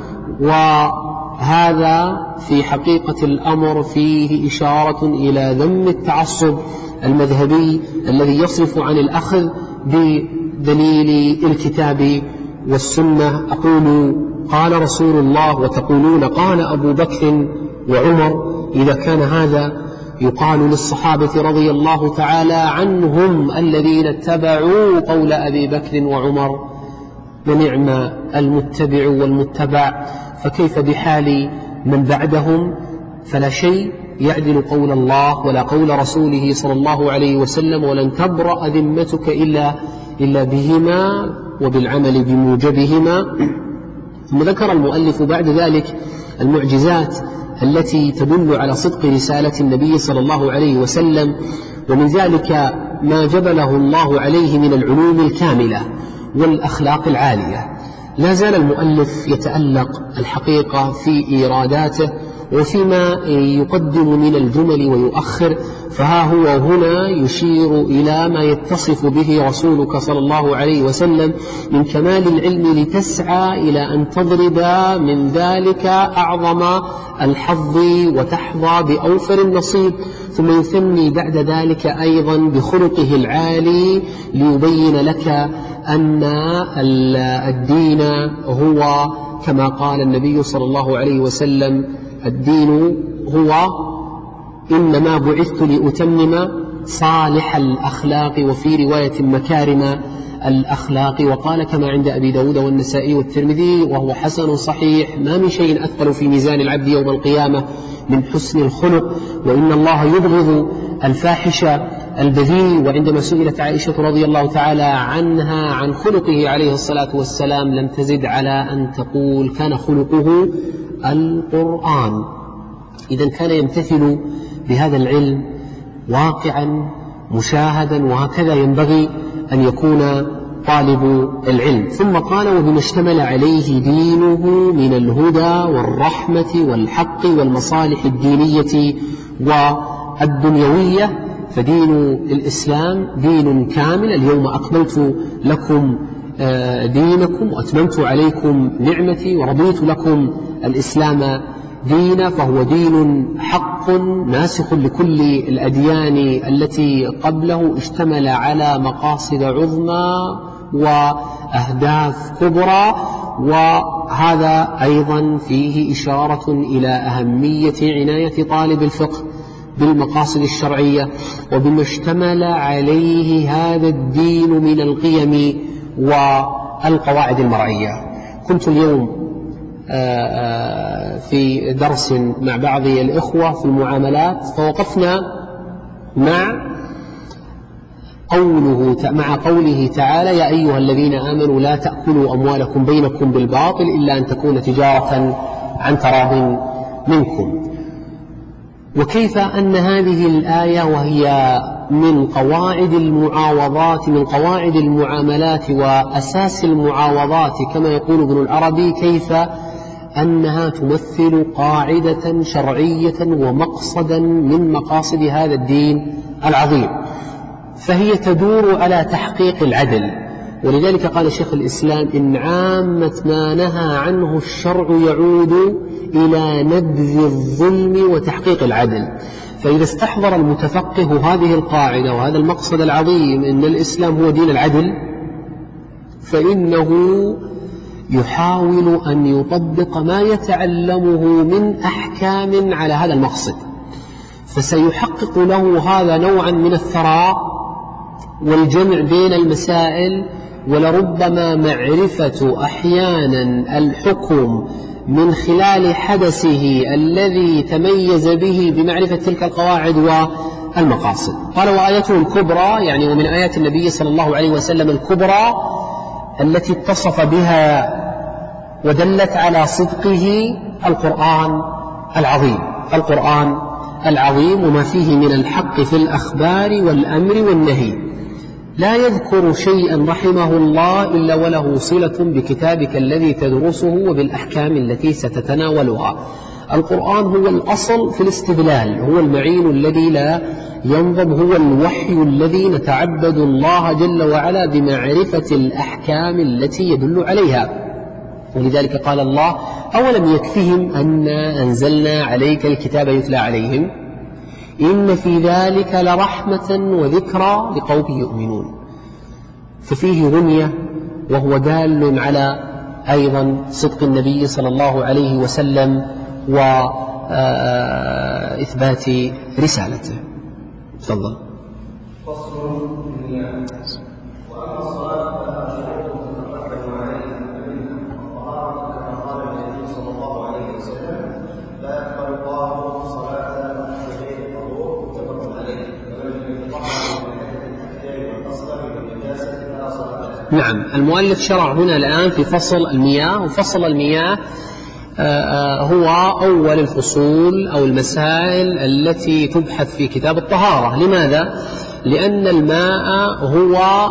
وهذا في حقيقة الأمر فيه إشارة إلى ذم التعصب المذهبي الذي يصرف عن الأخذ بدليل الكتاب والسنة. أقول قال رسول الله وتقولون قال أبو بكر وعمر. إذا كان هذا يقال للصحابة رضي الله تعالى عنهم الذين اتبعوا قول أبي بكر وعمر، ونعم المتبع والمتبع، فكيف بحال من بعدهم؟ فلا شيء يعدل قول الله ولا قول رسوله صلى الله عليه وسلم، ولن تبرأ ذمتك إلا, إلا بهما وبالعمل بموجبهما. ثم ذكر المؤلف بعد ذلك المعجزات التي تدل على صدق رسالة النبي صلى الله عليه وسلم، ومن ذلك ما جبله الله عليه من العلوم الكاملة والأخلاق العالية. لا زال المؤلف يتألق الحقيقة في إيراداته وفيما يقدم من الجمل ويؤخر، فها هو هنا يشير إلى ما يتصف به رسولك صلى الله عليه وسلم من كمال العلم، لتسعى إلى أن تضرب من ذلك أعظم الحظ وتحظى بأوفر النصيب. ثم يثني بعد ذلك أيضا بخلقه العالي ليبين لك أن الدين هو كما قال النبي صلى الله عليه وسلم: الدين هو إنما بعثت لأتمم صالح الأخلاق، وفي رواية مكارم الأخلاق. وقال كما عند أبي داود والنسائي والترمذي وهو حسن صحيح: ما من شيء أثقل في ميزان العبد يوم القيامة من حسن الخلق، وإن الله يبغض الفاحش البذيء. وعندما سئلت عائشة رضي الله تعالى عنها عن خلقه عليه الصلاة والسلام لم تزد على أن تقول: كان خلقه القرآن. إذن كان يمتثل بهذا العلم واقعا مشاهدا، وهكذا ينبغي أن يكون طالب العلم. ثم قال: وبما اشتمل عليه دينه من الهدى والرحمة والحق والمصالح الدينية والدنيوية. فدين الإسلام دين كامل. اليوم أكملت لكم دينكم وأتممت عليكم نعمتي ورضيت لكم الإسلام دين فهو دين حق ناسخ لكل الأديان التي قبله، اشتمل على مقاصد عظمى وأهداف كبرى، وهذا أيضا فيه إشارة إلى أهمية عناية طالب الفقه بالمقاصد الشرعية وبما اشتمل عليه هذا الدين من القيم والقواعد المرعية. كنت اليوم في درس مع بعض الإخوة في المعاملات، فوقفنا مع قوله مع قوله تعالى: يا أيها الذين آمنوا لا تأكلوا أموالكم بينكم بالباطل إلا أن تكون تجارة عن تراض منكم. وكيف أن هذه الآية وهي من قواعد المعاوضات من قواعد المعاملات وأساس المعاوضات كما يقول ابن العربي، كيف أنها تمثل قاعدة شرعية ومقصدا من مقاصد هذا الدين العظيم، فهي تدور على تحقيق العدل. ولذلك قال شيخ الإسلام: إن عامة ما نهى عنه الشرع يعود إلى نبذ الظلم وتحقيق العدل. فإذا استحضر المتفقه هذه القاعدة وهذا المقصد العظيم إن الإسلام هو دين العدل، فإنه يحاول أن يطبق ما يتعلمه من أحكام على هذا المقصد، فسيحقق له هذا نوعا من الثراء والجمع بين المسائل، ولربما معرفة أحيانا الحكم من خلال حدثه الذي تميز به بمعرفة تلك القواعد والمقاصد. قال: وآيته الكبرى، يعني ومن آيات النبي صلى الله عليه وسلم الكبرى التي اتصف بها ودلت على صدقه القرآن العظيم القرآن العظيم وما فيه من الحق في الأخبار والأمر والنهي. لا يذكر شيئا رحمه الله إلا وله صلة بكتابك الذي تدرسه وبالأحكام التي ستتناولها. القرآن هو الأصل في الاستدلال، هو المعين الذي لا ينضب، هو الوحي الذي نتعبد الله جل وعلا بمعرفة الأحكام التي يدل عليها. ولذلك قال الله: أولم يكفهم أنا أنزلنا عليك الكتاب يتلى عليهم إن في ذلك لرحمة وذكرى لقوم يؤمنون. ففيه غنية، وهو دال على أيضا صدق النبي صلى الله عليه وسلم وإثبات رسالته. تفضل. فصل النية. وأما الصلاة فلها شروط تتقدم عليها منها الطهارة كما قال النبي صلى الله عليه وسلم: لا يقبل الله صلاة بغير طهور متفق عليه، ومن يتطهر من حدث الأحجار والأصغر بالنجاسة فلا صلاة له. نعم، المؤلف شرع هنا الآن في فصل المياه، وفصل المياه هو أول الفصول أو المسائل التي تبحث في كتاب الطهارة. لماذا؟ لأن الماء هو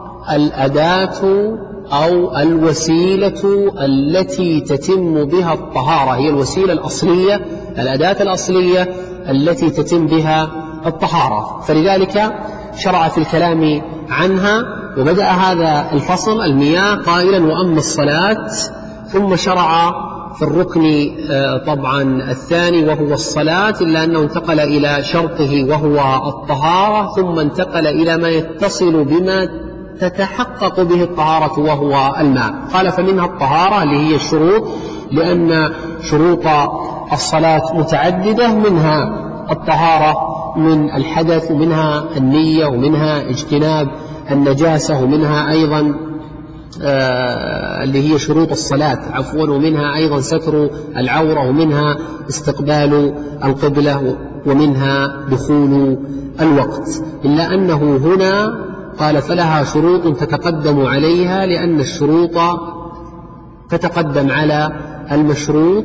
الأداة أو الوسيلة التي تتم بها الطهارة، هي الوسيلة الأصلية، الأداة الأصلية التي تتم بها الطهارة، فلذلك شرع في الكلام عنها. وبدأ هذا الفصل المياه قائلا: وأما الصلاة، ثم شرع في الركن طبعا الثاني وهو الصلاة، إلا أنه انتقل إلى شرطه وهو الطهارة، ثم انتقل إلى ما يتصل بما تتحقق به الطهارة وهو الماء. قال: فمنها الطهارة اللي هي الشروط، لأن شروط الصلاة متعددة، منها الطهارة من الحدث، ومنها النية، ومنها اجتناب النجاسة، ومنها أيضا آه اللي هي شروط الصلاة عفوا ومنها أيضا ستر العورة، ومنها استقبال القبلة، ومنها دخول الوقت. إلا أنه هنا قال: فلها شروط تتقدم عليها، لأن الشروط تتقدم على المشروط.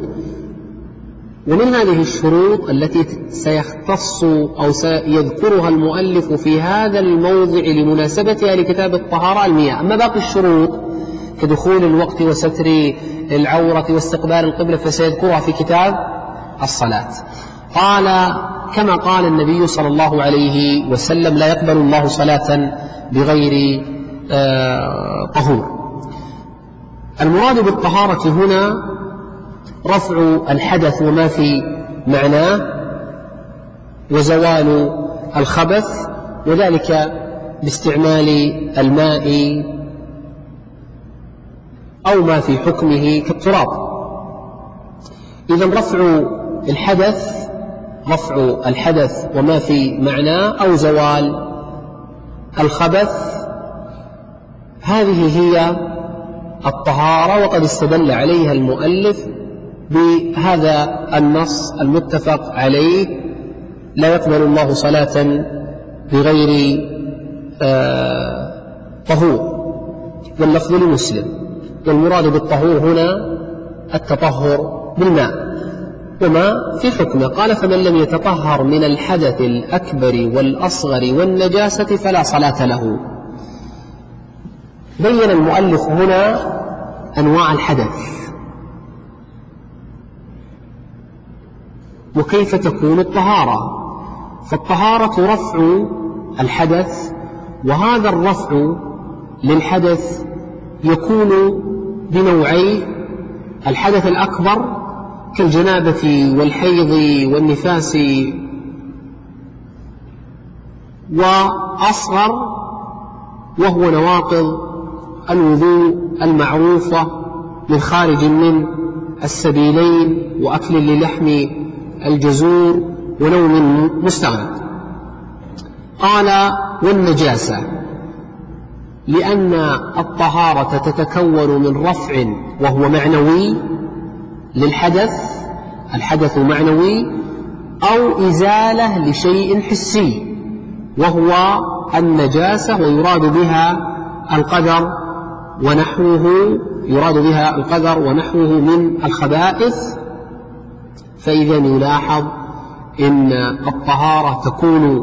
ومن هذه الشروط التي سيختص أو سيذكرها المؤلف في هذا الموضع لمناسبتها لكتاب الطهارة المياه. أما باقي الشروط كدخول الوقت وستر العورة واستقبال القبلة فسيذكرها في كتاب الصلاة. قال: كما قال النبي صلى الله عليه وسلم: لا يقبل الله صلاة بغير طهور. المراد بالطهارة هنا رفع الحدث وما في معناه وزوال الخبث، وذلك باستعمال الماء أو ما في حكمه كالتراب. إذن رفع الحدث رفع الحدث وما في معناه أو زوال الخبث، هذه هي الطهارة، وقد استدل عليها المؤلف بهذا النص المتفق عليه: لا يقبل الله صلاة بغير آه طهور، واللفظ لمسلم. والمراد بالطهور هنا التطهر بالماء وما في حكمه. قال: فمن لم يتطهر من الحدث الأكبر والأصغر والنجاسة فلا صلاة له. بين المؤلف هنا أنواع الحدث وكيف تكون الطهارة. فالطهارة رفع الحدث، وهذا الرفع للحدث يكون بنوعين: الحدث الأكبر كالجنابة والحيض والنفاس، وأصغر وهو نواقض الوضوء المعروفة من خارج من السبيلين وأكل للحم الجزور ونوم مستغرق. قال: والنجاسة، لأن الطهارة تتكون من رفع وهو معنوي للحدث، الحدث معنوي، أو إزالة لشيء حسي وهو النجاسة، ويراد بها القدر ونحوه يراد بها القدر ونحوه من الخبائث. فإذا يلاحظ إن الطهارة تكون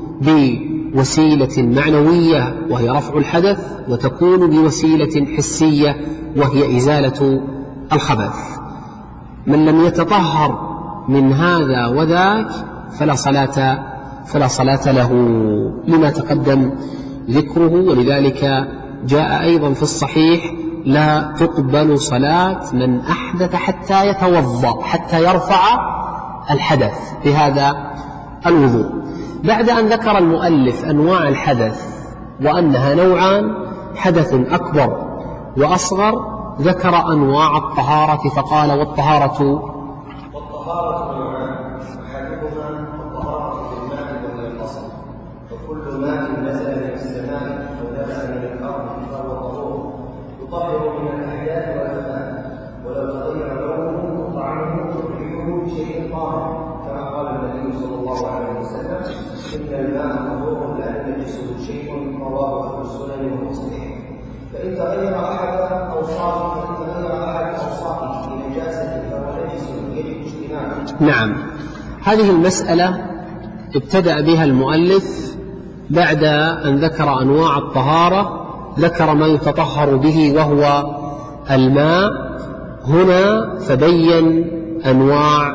بوسيلة معنوية وهي رفع الحدث، وتكون بوسيلة حسية وهي إزالة الخبث. من لم يتطهر من هذا وذاك فلا صلاة فلا صلاة له، لما تقدم ذكره. ولذلك جاء أيضا في الصحيح: لا تقبل صلاة من أحدث حتى يتوضأ، حتى يرفع الحدث بهذا الوضوء. بعد أن ذكر المؤلف أنواع الحدث وأنها نوعان: حدث أكبر وأصغر، ذكر أنواع الطهارة فقال: والطهارة والطهارة نوعان: أحدهما الطهارة بالماء وهي الأصل، فكل ماء نزل من السماء أو نزل من الأرض فهو طهور، يطهر من الأحداث والأفعال، ولو تغير لونه وطعمه يخرجه بشيء طاهر، كما قال النبي صلى الله عليه وسلم: إن الماء طهور لا ينجسه شيء، رواه أهل السنن والصحيح. فإن تغير أحد أوصافه فإن تغير أحد أوصافه بنجاسة فهو نجس يجب اجتنابه. نعم، هذه المسألة ابتدأ بها المؤلف بعد أن ذكر أنواع الطهارة، ذكر ما يتطهر به وهو الماء هنا، فبين أنواع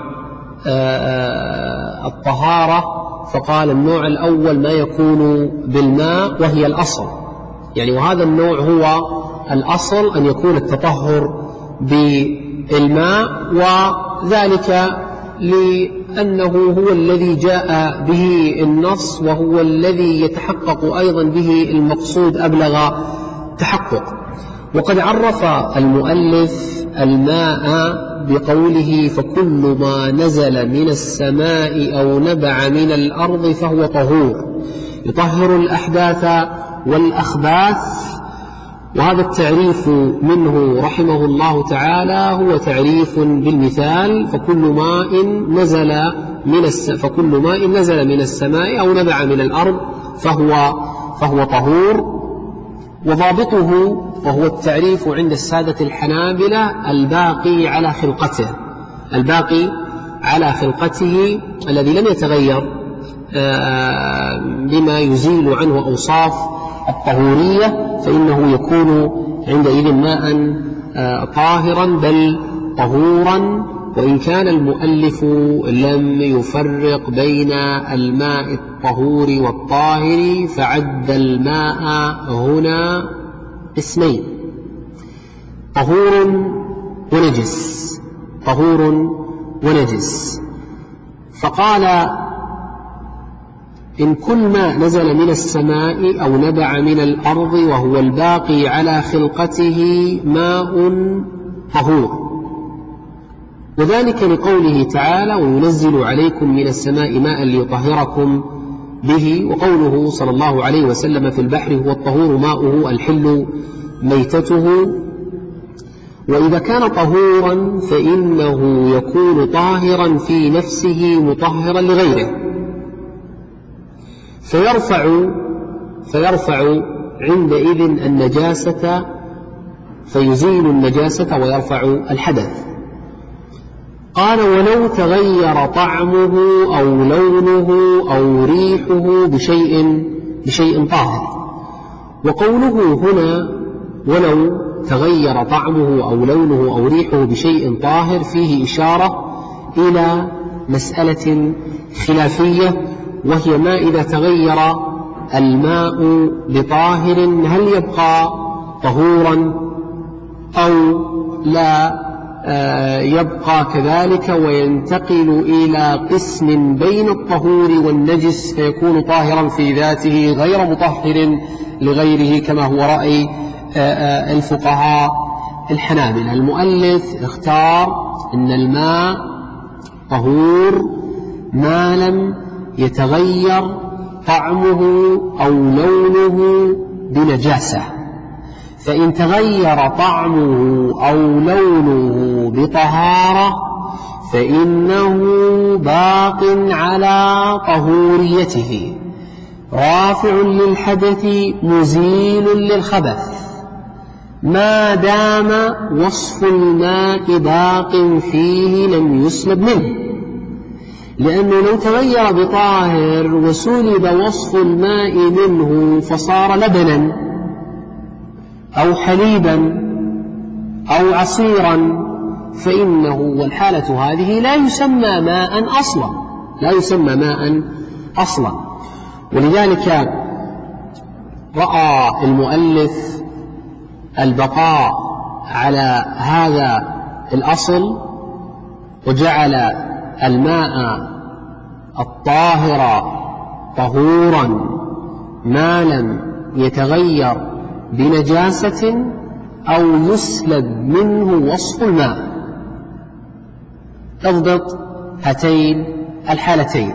الطهارة. فقال: النوع الأول ما يكون بالماء وهي الأصل، يعني وهذا النوع هو الأصل، أن يكون التطهر بالماء، وذلك لأنه هو الذي جاء به النص، وهو الذي يتحقق أيضا به المقصود أبلغ تحقق. وقد عرف المؤلف الماء بقوله: فكل ما نزل من السماء أو نبع من الأرض فهو طهور، يطهر الأحداث والأخباث. وهذا التعريف منه رحمه الله تعالى هو تعريف بالمثال: فكل ماء نزل من الس... فكل ماء نزل من السماء أو نبع من الأرض فهو فهو طهور. وضابطه وهو التعريف عند السادة الحنابلة الباقي على خلقته، الباقي على خلقته الذي لم يتغير بما يزيل عنه أوصاف الطهورية، فإنه يكون عندئذ ماء طاهرا بل طهورا. وإن كان المؤلف لم يفرق بين الماء الطهور والطاهر، فعد الماء هنا اسمين: طهور ونجس. طهور ونجس. فقال إن كل ما نزل من السماء أو نبع من الأرض وهو الباقي على خلقته ماء طهور، وذلك لقوله تعالى وينزل عليكم من السماء ماء ليطهركم به، وقوله صلى الله عليه وسلم في البحر هو الطهور ماؤه الحل ميتته. وإذا كان طهورا فإنه يكون طاهرا في نفسه مطهرا لغيره، فيرفع فيرفع عندئذ النجاسة، فيزيل النجاسة ويرفع الحدث. قال ولو تغير طعمه أو لونه أو ريحه بشيء بشيء طاهر. وقوله هنا ولو تغير طعمه أو لونه أو ريحه بشيء طاهر فيه إشارة إلى مسألة خلافية، وهي ما إذا تغير الماء بطاهر هل يبقى طهورا أو لا يبقى كذلك وينتقل إلى قسم بين الطهور والنجس فيكون طاهرا في ذاته غير مطهر لغيره، كما هو رأي الفقهاء الحنابلة. المؤلف اختار أن الماء طهور ما لم يتغير طعمه أو لونه بنجاسة، فإن تغير طعمه أو لونه بطهارة فإنه باق على طهوريته، رافع للحدث مزيل للخبث، ما دام وصف الماء باق فيه لم يسلب منه. لأنه لو تغير بطاهر وسلب وصف الماء منه فصار لبنا أو حليبا أو عصيرا فإنه والحالة هذه لا يسمى ماء أصلا، لا يسمى ماء أصلا. ولذلك رأى المؤلف البقاء على هذا الأصل وجعل الماء الطاهر طهورا ما لم يتغير بنجاسة أو يسلب منه وصف الماء. اضبط هاتين الحالتين.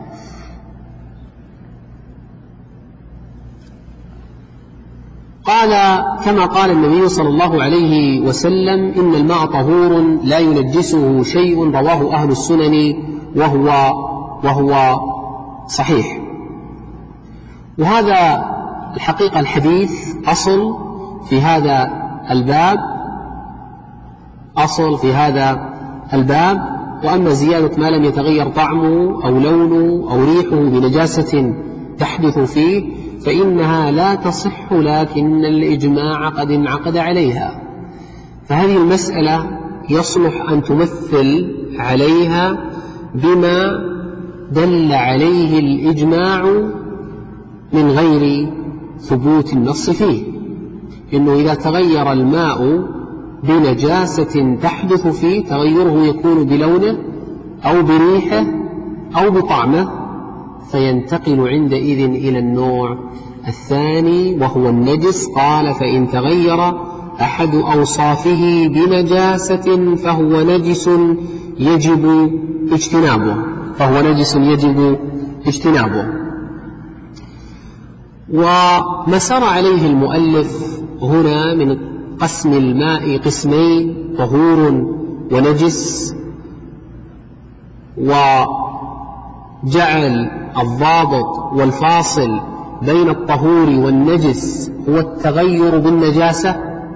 قال كما قال النبي صلى الله عليه وسلم إن الماء طهور لا ينجسه شيء، رواه أهل السنن وهو, وهو صحيح. وهذا الحقيقة الحديث أصل في هذا الباب، أصل في هذا الباب. وأما زيادة ما لم يتغير طعمه أو لونه أو ريحه بنجاسة تحدث فيه فإنها لا تصح، لكن الإجماع قد انعقد عليها. فهذه المسألة يصلح أن تمثل عليها بما دل عليه الإجماع من غير ثبوت النص فيه، إنه إذا تغير الماء بنجاسة تحدث فيه تغيره يكون بلونه أو بريحه أو بطعمه، فينتقل عندئذ إلى النوع الثاني وهو النجس. قال فإن تغير أحد أوصافه بنجاسة فهو نجس يجب اجتنابه فهو نجس يجب اجتنابه. وما سار عليه المؤلف هنا من قسم الماء قسمين طهور ونجس، وجعل الضابط والفاصل بين الطهور والنجس هو التغير بالنجاسة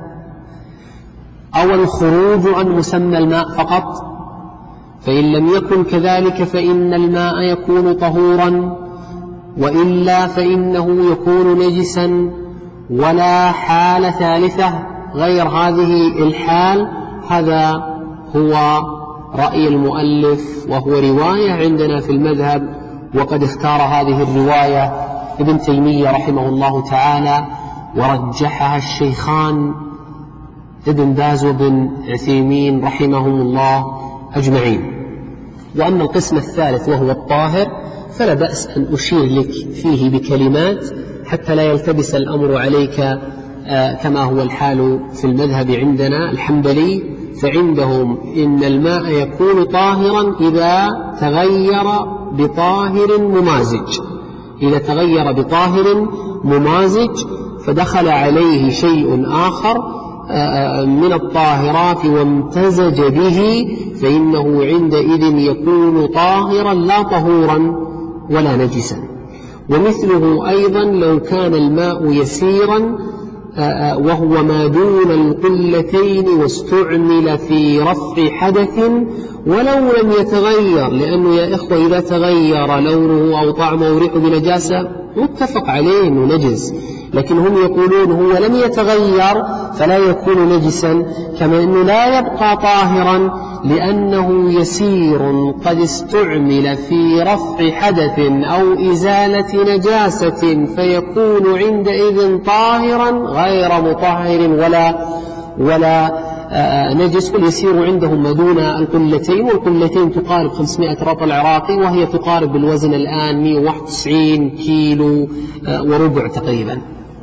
أو الخروج عن مسمى الماء فقط، فإن لم يكن كذلك فإن الماء يكون طهورا، وإلا فإنه يكون نجسا. ولا حال ثالثة غير هذه الحال. هذا هو رأي المؤلف وهو رواية عندنا في المذهب، وقد اختار هذه الرواية ابن تيمية رحمه الله تعالى، ورجحها الشيخان ابن باز وابن عثيمين رحمهم الله أجمعين. وأما القسم الثالث وهو الطاهر فلا بأس أن أشير لك فيه بكلمات حتى لا يلتبس الأمر عليك كما هو الحال في المذهب عندنا الحنبلي، فعندهم إن الماء يكون طاهرا إذا تغير بطاهر ممازج، إذا تغير بطاهر ممازج فدخل عليه شيء آخر من الطاهرات وامتزج به فإنه عندئذ يكون طاهرا لا طهورا ولا نجسا. ومثله أيضا لو كان الماء يسيرا وهو ما دون القلتين واستعمل في رفع حدث ولو لم يتغير، لأنه يا إخوة إذا تغير لونه أو طعمه أو ريحه بنجاسة متفق عليه أنه نجس، لكن هم يقولون هو لم يتغير فلا يكون نجسا، كما أنه لا يبقى طاهرا لأنه يسير قد استعمل في رفع حدث أو إزالة نجاسة فيكون عندئذ طاهرا غير مطهر ولا ولا نجس. واليسير عندهم ما دون القلتين، والقلتين تقارب خمسمائة رطل عراقي وهي تقارب بالوزن الآن مئة وواحد وتسعين كيلو وربع تقريبا.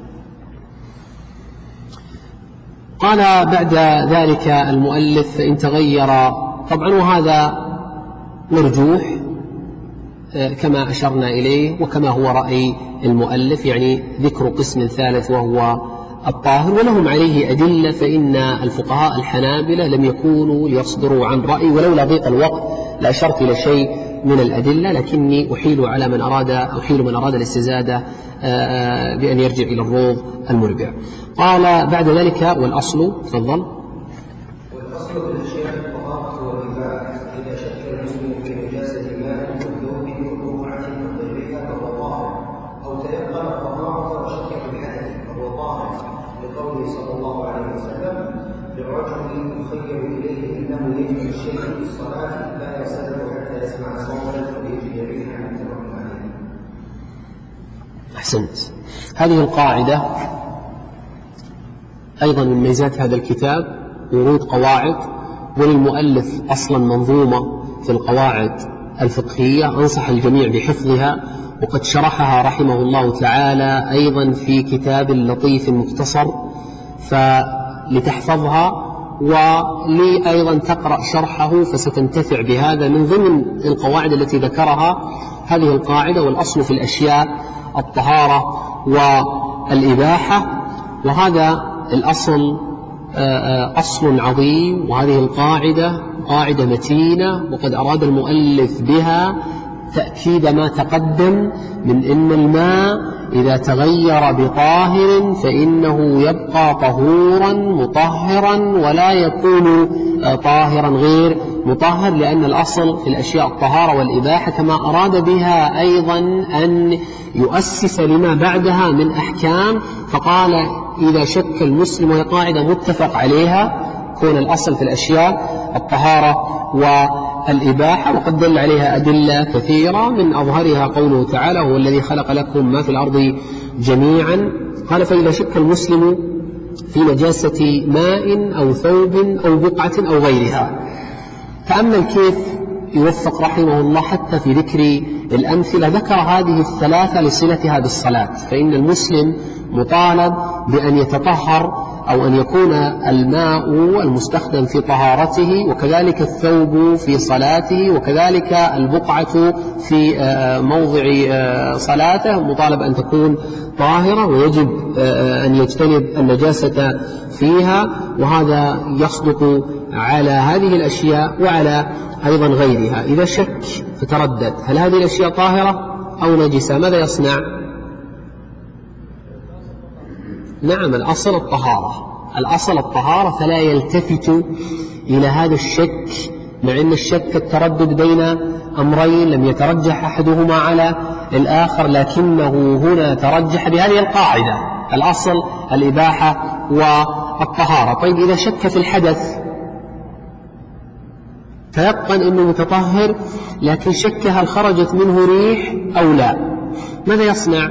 قال بعد ذلك المؤلف فإن تغير، طبعا وهذا مرجوح كما أشرنا إليه وكما هو رأي المؤلف، يعني ذكر قسم ثالث وهو الطاهر، ولهم عليه أدلة، فإن الفقهاء الحنابلة لم يكونوا ليصدروا عن رأي، ولولا ضيق الوقت لأشرت إلى شيء من الأدلة، لكني أحيل على من أراد أحيل من أراد الاستزادة بأن يرجع إلى الروض المربع. قال بعد ذلك والأصل، تفضل. والأصل في الأشياء الطهارة والإباحة، إذا شك المسلم في نجاسة ماء وثوب وبقعة أو غيرها فهو طاهر، أو تيقن الطهارة وشك في الحدث فهو طاهر، لقوله صلى الله عليه وسلم: للرجل يخير إليه أنه يجد الشيء في الصلاة لا يسأل حتى يسمع صوتا ويجد ريحا متفق عليه. أحسنت. هذه القاعدة أيضا من ميزات هذا الكتاب ورود قواعد، وللمؤلف أصلا منظومة في القواعد الفقهية أنصح الجميع بحفظها، وقد شرحها رحمه الله تعالى أيضا في كتاب لطيف مختصر، فلتحفظها ولي أيضا تقرأ شرحه فستنتفع بهذا. من ضمن القواعد التي ذكرها هذه القاعدة: والأصل في الأشياء الطهارة والإباحة. وهذا الأصل أصل عظيم، وهذه القاعدة قاعدة متينة، وقد أراد المؤلف بها تأكيد ما تقدم من أن الماء إذا تغير بطاهر فإنه يبقى طهورا مطهرا ولا يكون طاهرا غير مطهر، لأن الأصل في الأشياء الطهارة والإباحة، كما أراد بها أيضا أن يؤسس لما بعدها من أحكام، فقال: إذا شك المسلم، وهي قاعدة متفق عليها، كون الأصل في الأشياء الطهارة والإباحة، وقد دل عليها أدلة كثيرة، من أظهرها قوله تعالى: هو الذي خلق لكم ما في الأرض جميعا. قال: فإذا شك المسلم في نجاسة ماء أو ثوب أو بقعة أو غيرها. تأمل كيف يوفق رحمه الله حتى في ذكر الأمثلة، ذكر هذه الثلاثة لصلتها بالصلاة، فإن المسلم مطالب بأن يتطهر أو أن يكون الماء المستخدم في طهارته، وكذلك الثوب في صلاته، وكذلك البقعة في موضع صلاته مطالب أن تكون طاهرة، ويجب أن يجتنب النجاسة فيها. وهذا يصدق على هذه الأشياء وعلى أيضا غيرها. إذا شك فتردد هل هذه الأشياء طاهرة أو نجسة، ماذا يصنع؟ نعم، الأصل الطهارة، الأصل الطهارة، فلا يلتفت إلى هذا الشك، مع أن الشك التردد بين أمرين لم يترجح أحدهما على الآخر، لكنه هنا ترجح بهذه القاعدة: الأصل الإباحة والطهارة. طيب إذا شك في الحدث، تيقن أنه متطهر لكن شك هل خرجت منه ريح أو لا، ماذا يصنع؟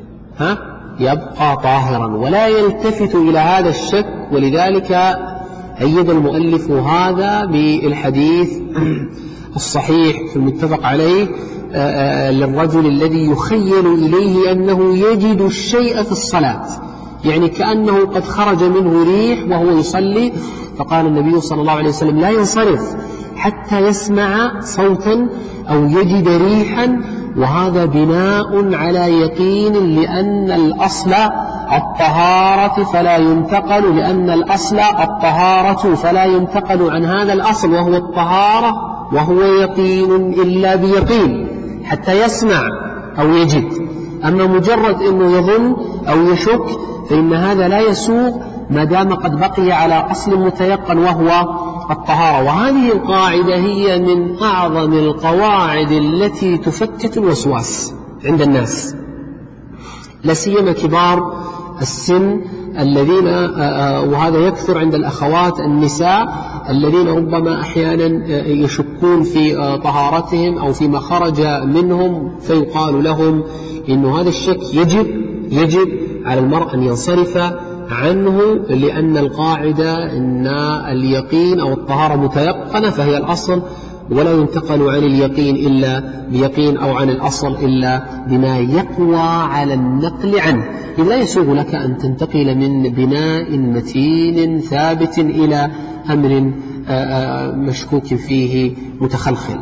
ها؟ يبقى طاهرا ولا يلتفت إلى هذا الشك. ولذلك أيد المؤلف هذا بالحديث الصحيح في المتفق عليه للرجل الذي يخيل إليه أنه يجد الشيء في الصلاة، يعني كأنه قد خرج منه ريح وهو يصلي، فقال النبي صلى الله عليه وسلم لا ينصرف حتى يسمع صوتا أو يجد ريحا، وهذا بناء على يقين، لأن الأصل الطهارة فلا ينتقل لأن الأصل الطهارة فلا ينتقل عن هذا الأصل وهو الطهارة وهو يقين إلا بيقين حتى يسمع أو يجد. أما مجرد أنه يظن أو يشك فإن هذا لا يسوغ ما دام قد بقي على أصل متيقن وهو الطهارة. وهذه القاعدة هي من أعظم القواعد التي تفتت الوسواس عند الناس، لا سيما كبار السن الذين، وهذا يكثر عند الأخوات النساء الذين ربما أحيانا يشكون في طهارتهم أو فيما خرج منهم، فيقال لهم إن هذا الشك يجب يجب على المرء أن ينصرف عنه، لأن القاعدة أن اليقين أو الطهارة متيقنة فهي الأصل، ولا ينتقل عن اليقين إلا بيقين أو عن الأصل إلا بما يقوى على النقل عنه. لا يسوغ لك أن تنتقل من بناء متين ثابت إلى أمر مشكوك فيه متخلخل.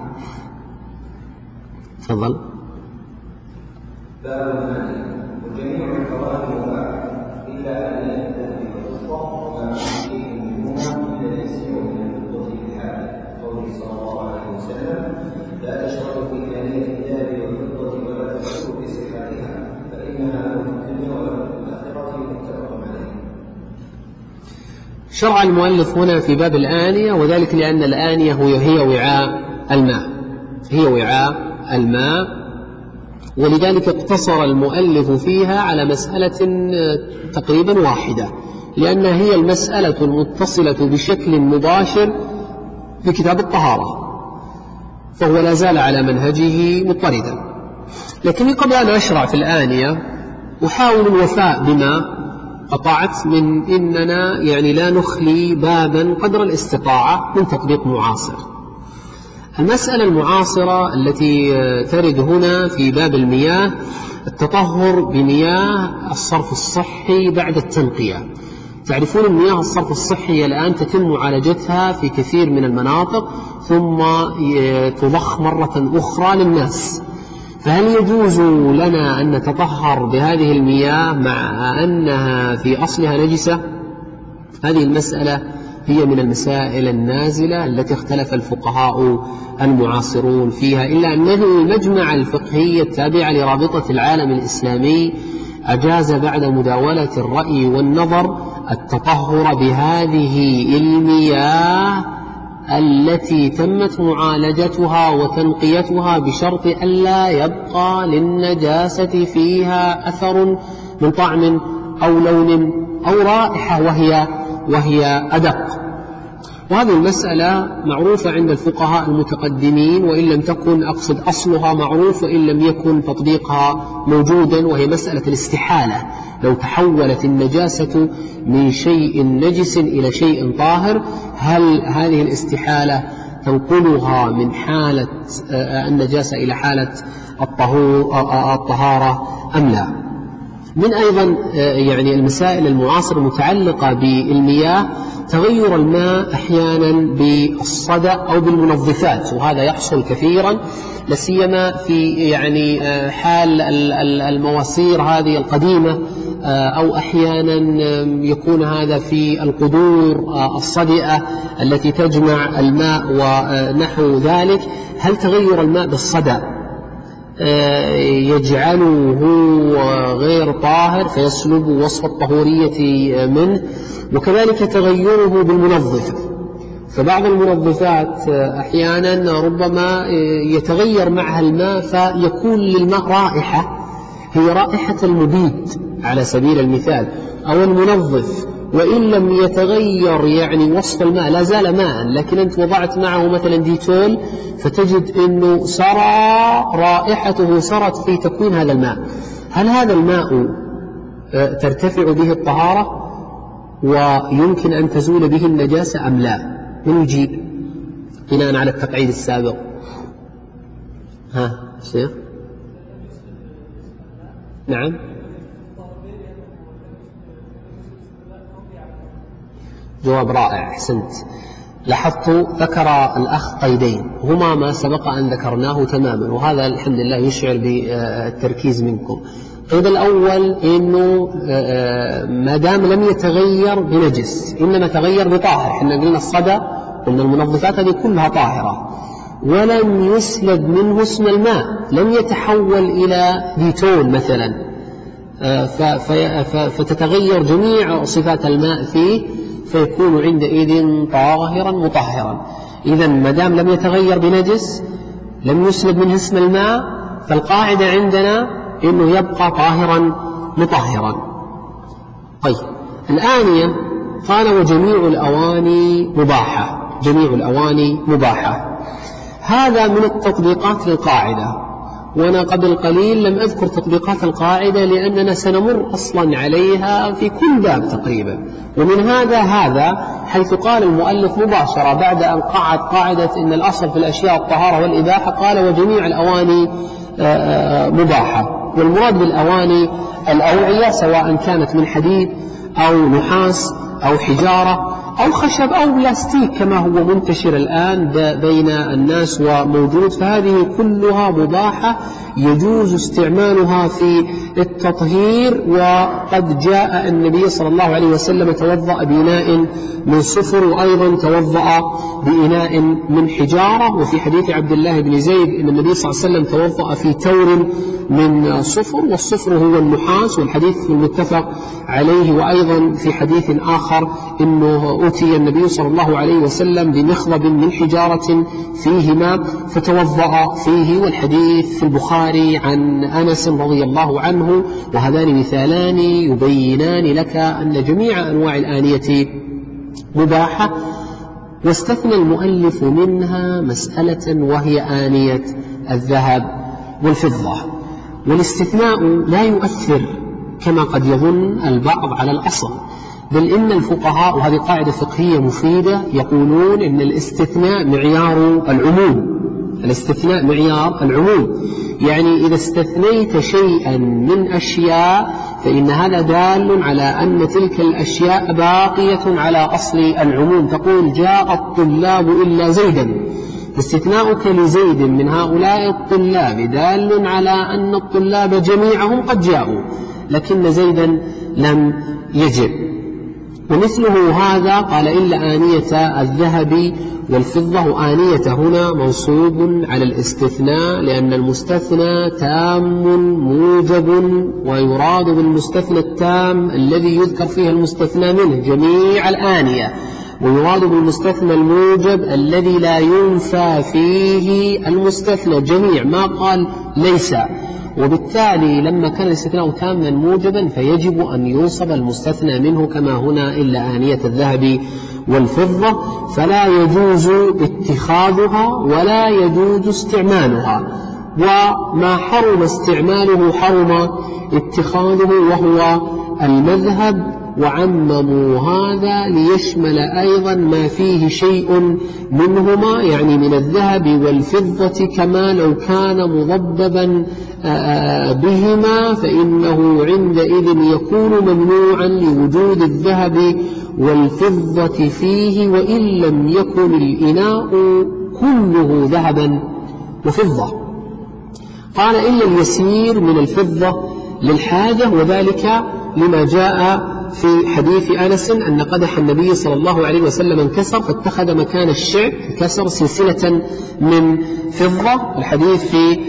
تفضل. وجميع الفوائد مباح إلا أن يأتي بالرزق وما فيه منهما إلا يسير من الفضة بالحال، قوله صلى الله عليه وسلم لا تشربوا في آنية الذهب والفضة ولا تشربوا في صحتها فإنها له في الدنيا وله في الآخرة، متفق عليه. شرع المؤلف هنا في باب الآنية، وذلك لأن الآنية هي وعاء الماء هي وعاء الماء ولذلك اقتصر المؤلف فيها على مسألة تقريبا واحدة، لأنها هي المسألة المتصلة بشكل مباشر في كتاب الطهارة، فهو لا زال على منهجه مضطردا. لكن قبل أن أشرع في الآنية أحاول الوفاء بما قطعت من إننا يعني لا نخلي بابا قدر الاستطاعة من تطبيق معاصر. المسألة المعاصرة التي ترد هنا في باب المياه التطهر بمياه الصرف الصحي بعد التنقية. تعرفون المياه الصرف الصحي الآن تتم معالجتها في كثير من المناطق ثم تضخ مرة أخرى للناس، فهل يجوز لنا أن نتطهر بهذه المياه مع أنها في أصلها نجسة؟ هذه المسألة هي من المسائل النازلة التي اختلف الفقهاء المعاصرون فيها، إلا أنه المجمع الفقهي التابع لرابطة العالم الإسلامي أجاز بعد مداولة الرأي والنظر التطهر بهذه المياه التي تمت معالجتها وتنقيتها بشرط ألا يبقى للنجاسة فيها أثر من طعم أو لون أو رائحة وهي وهي أدق. وهذه المسألة معروفة عند الفقهاء المتقدمين، وإن لم تكن أقصد أصلها معروف وإن لم يكن تطبيقها موجودا، وهي مسألة الاستحالة. لو تحولت النجاسة من شيء نجس إلى شيء طاهر، هل هذه الاستحالة تنقلها من حالة النجاسة إلى حالة الطهارة أم لا؟ من أيضا يعني المسائل المعاصرة المتعلقة بالمياه تغير الماء أحيانا بالصدأ أو بالمنظفات، وهذا يحصل كثيرا لا سيما في يعني حال المواسير هذه القديمة، أو أحيانا يكون هذا في القدور الصدئة التي تجمع الماء ونحو ذلك. هل تغير الماء بالصدأ يجعله غير طاهر فيسلب وصف الطهورية منه؟ وكذلك تغيره بالمنظف، فبعض المنظفات أحيانا ربما يتغير معها الماء فيكون للماء رائحة هي رائحة المبيد على سبيل المثال، أو المنظف وإن لم يتغير يعني وصف الماء لا زال ماء، لكن أنت وضعت معه مثلا ديتول فتجد أنه سرى رائحته سرت في تكوين هذا الماء. هل هذا الماء ترتفع به الطهارة؟ ويمكن أن تزول به النجاسة أم لا؟ من يجيب بناء على التقعيد السابق؟ ها شيخ؟ نعم. جواب رائع، أحسنت. لاحظت ذكر الأخ قيدين هما ما سبق أن ذكرناه تماما، وهذا الحمد لله يشعر بالتركيز منكم. القيد الأول إنه ما دام لم يتغير بنجس إنما تغير بطاهر، احنا قلنا الصدى قلنا المنظفات هذه كلها طاهرة، ولم يسلب منه اسم الماء، لم يتحول إلى ديتول مثلا فتتغير جميع صفات الماء فيه فيكون عندئذ طاهرا مطهرا. إذا ما دام لم يتغير بنجس لم يسلب منه اسم الماء فالقاعدة عندنا إنه يبقى طاهرا مطهرا. طيب الآنية قال وجميع الأواني مباحة، جميع الأواني مباحة. هذا من التطبيقات للقاعدة، وأنا قبل قليل لم أذكر تطبيقات القاعدة لأننا سنمر أصلا عليها في كل باب تقريبا. ومن هذا هذا حيث قال المؤلف مباشرة بعد أن قعد قاعدة إن الأصل في الأشياء الطهارة والإباحة قال وجميع الأواني مباحة. والمراد بالأواني الأوعية سواء كانت من حديد أو نحاس أو حجارة أو خشب أو بلاستيك كما هو منتشر الآن بين الناس وموجود، فهذه كلها مباحة يجوز استعمالها في التطهير. وقد جاء النبي صلى الله عليه وسلم توضأ بإناء من صفر، وأيضا توضأ بإناء من حجارة. وفي حديث عبد الله بن زيد أن النبي صلى الله عليه وسلم توضأ في تور من صفر، والصفر هو النحاس، والحديث المتفق عليه. وأيضا في حديث آخر أنه أتي النبي صلى الله عليه وسلم بمخضب من حجارة فيه ماء فتوضأ فيه، والحديث في البخاري عن أنس رضي الله عنه. وهذان مثالان يبينان لك أن جميع أنواع الآنية مباحة. واستثنى المؤلف منها مسألة وهي آنية الذهب والفضة، والاستثناء لا يؤثر كما قد يظن البعض على الأصل، بل إن الفقهاء، وهذه قاعدة فقهية مفيدة، يقولون إن الاستثناء معيار العموم. الاستثناء معيار العموم، يعني إذا استثنيت شيئا من أشياء فإن هذا دال على أن تلك الأشياء باقية على أصل العموم. تقول جاء الطلاب إلا زيدا، استثناؤك لزيد من هؤلاء الطلاب دال على أن الطلاب جميعهم قد جاءوا لكن زيدا لم يجب. ومثله هذا قال إلا آنية الذهب والفضة، وآنية هنا منصوب على الاستثناء لأن المستثنى تام موجب، ويراد بالمستثنى التام الذي يذكر فيه المستثنى منه جميع الآنية، ويراد بالمستثنى الموجب الذي لا ينفى فيه المستثنى جميع ما قال ليس. وبالتالي لما كان الاستثناء تاما موجبا فيجب أن ينصب المستثنى منه كما هنا إلا آنية الذهب والفضة، فلا يجوز اتخاذها ولا يجوز استعمالها، وما حرم استعماله حرم اتخاذه وهو المذهب. وعمموا هذا ليشمل أيضا ما فيه شيء منهما، يعني من الذهب والفضة، كما لو كان مضببا بهما فإنه عندئذ يكون ممنوعا لوجود الذهب والفضة فيه، وإن لم يكن الإناء كله ذهبا وفضة. قال إلا اليسير من الفضة للحاجة، وذلك لما جاء في حديث أنس أن قدح النبي صلى الله عليه وسلم انكسر فاتخذ مكان الشعب كسر سلسلة من فضة، الحديث في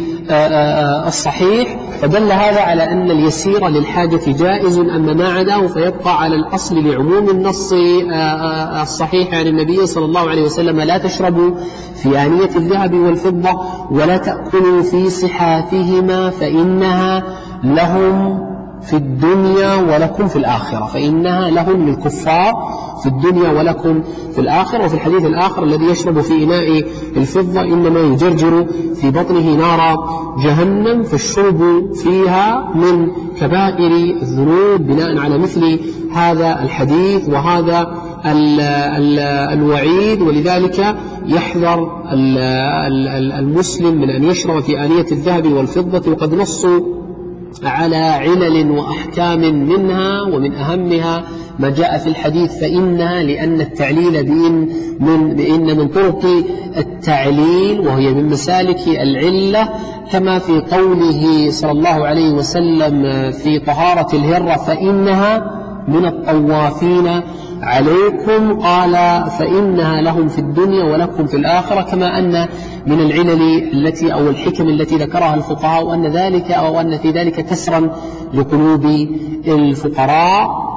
الصحيح. فدل هذا على أن اليسير للحاجة جائز، أما ما عداه فيبقى على الأصل لعموم النص الصحيح عن النبي صلى الله عليه وسلم لا تشربوا في آنية الذهب والفضة ولا تأكلوا في صحافهما فإنها لهم في الدنيا ولكم في الآخرة، فإنها لهم للكفار في الدنيا ولكم في الآخرة. وفي الحديث الآخر الذي يشرب في إناء الفضة إنما يجرجر في بطنه نار جهنم، فالشرب فيها من كبائر الذنوب بناء على مثل هذا الحديث وهذا ال ال الوعيد. ولذلك يحذر المسلم من أن يشرب في آنية الذهب والفضة. وقد نصوا على علل وأحكام منها، ومن أهمها ما جاء في الحديث فإنها، لأن التعليل بإن من, بإن من طرق التعليل وهي من مسالك العلة، كما في قوله صلى الله عليه وسلم في طهارة الهرة فإنها من الطوافين عليكم، قال فإنها لهم في الدنيا ولكم في الآخرة، كما أن من العلل التي أو الحكم التي ذكرها الفقهاء وأن ذلك أو أن في ذلك كسرا لقلوب الفقراء.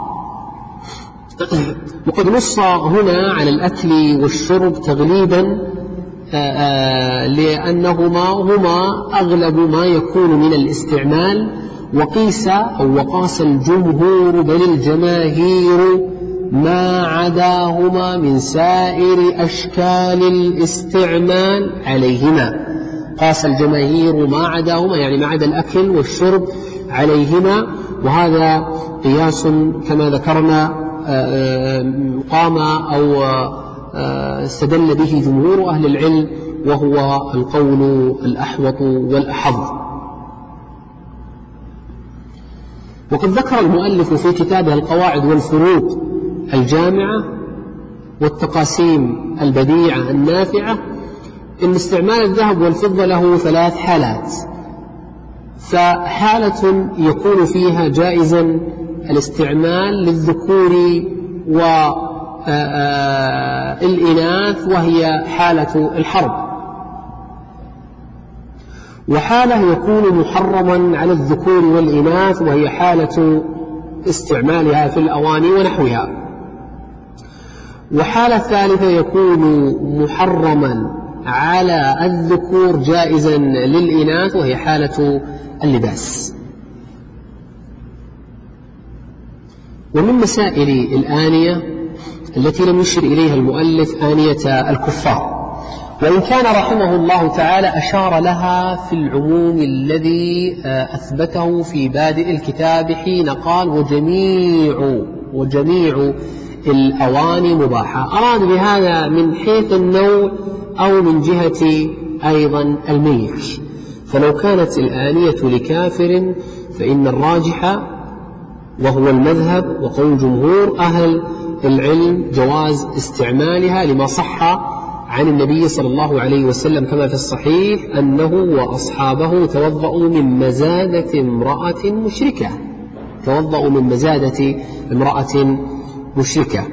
وقد نص هنا على الأكل والشرب تغليبا لأنهما هما أغلب ما يكون من الاستعمال، وقيس أو وقاس الجمهور بل الجماهير ما عداهما من سائر أشكال الاستعمال عليهما. قاس الجماهير ما عداهما يعني ما عدا الأكل والشرب عليهما، وهذا قياس كما ذكرنا قام أو استدل به جمهور أهل العلم، وهو القول الأحوط والأحظ. وقد ذكر المؤلف في كتابه القواعد والفروق الجامعة والتقاسيم البديعة النافعة إن استعمال الذهب والفضة له ثلاث حالات. فحالة يكون فيها جائزا الاستعمال للذكور والإناث وهي حالة الحرب، وحالة يكون محرما على الذكور والإناث وهي حالة استعمالها في الأواني ونحوها، وحالة ثالثة يكون محرما على الذكور جائزا للإناث وهي حالة اللباس. ومن مسائل الآنية التي لم يشر إليها المؤلف آنية الكفار، وإن كان رحمه الله تعالى أشار لها في العموم الذي أثبته في بادئ الكتاب حين قال وجميع وجميع الأواني مباحة، أراد بهذا من حيث النوع أو من جهة أيضا الملك. فلو كانت الآنية لكافر فإن الراجح وهو المذهب وقول جمهور أهل العلم جواز استعمالها، لما صح عن النبي صلى الله عليه وسلم كما في الصحيح أنه وأصحابه توضأوا من مزادة امرأة مشركة توضأوا من مزادة امرأة مشركة.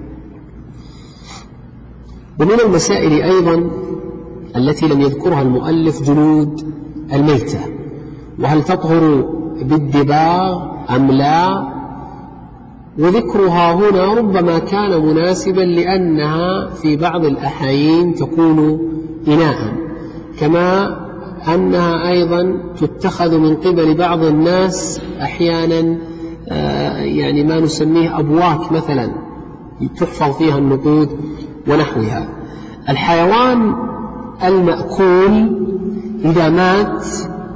ومن المسائل أيضا التي لم يذكرها المؤلف جلود الميتة، وهل تطهر بالدباغ أم لا؟ وذكرها هنا ربما كان مناسبا لأنها في بعض الأحايين تكون إناء، كما أنها أيضا تتخذ من قبل بعض الناس أحيانا يعني ما نسميه أبواك مثلا تحفظ فيها النقود ونحوها. الحيوان المأكول إذا مات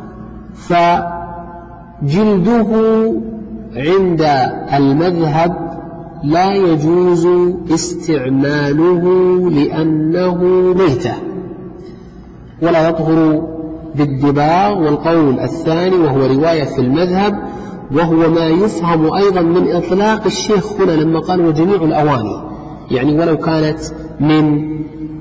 فجلده عند المذهب لا يجوز استعماله لأنه ميتة ولا يطهر بالدباغ، والقول الثاني وهو رواية في المذهب وهو ما يفهم أيضا من إطلاق الشيخ هنا لما قال وجميع الأواني، يعني ولو كانت من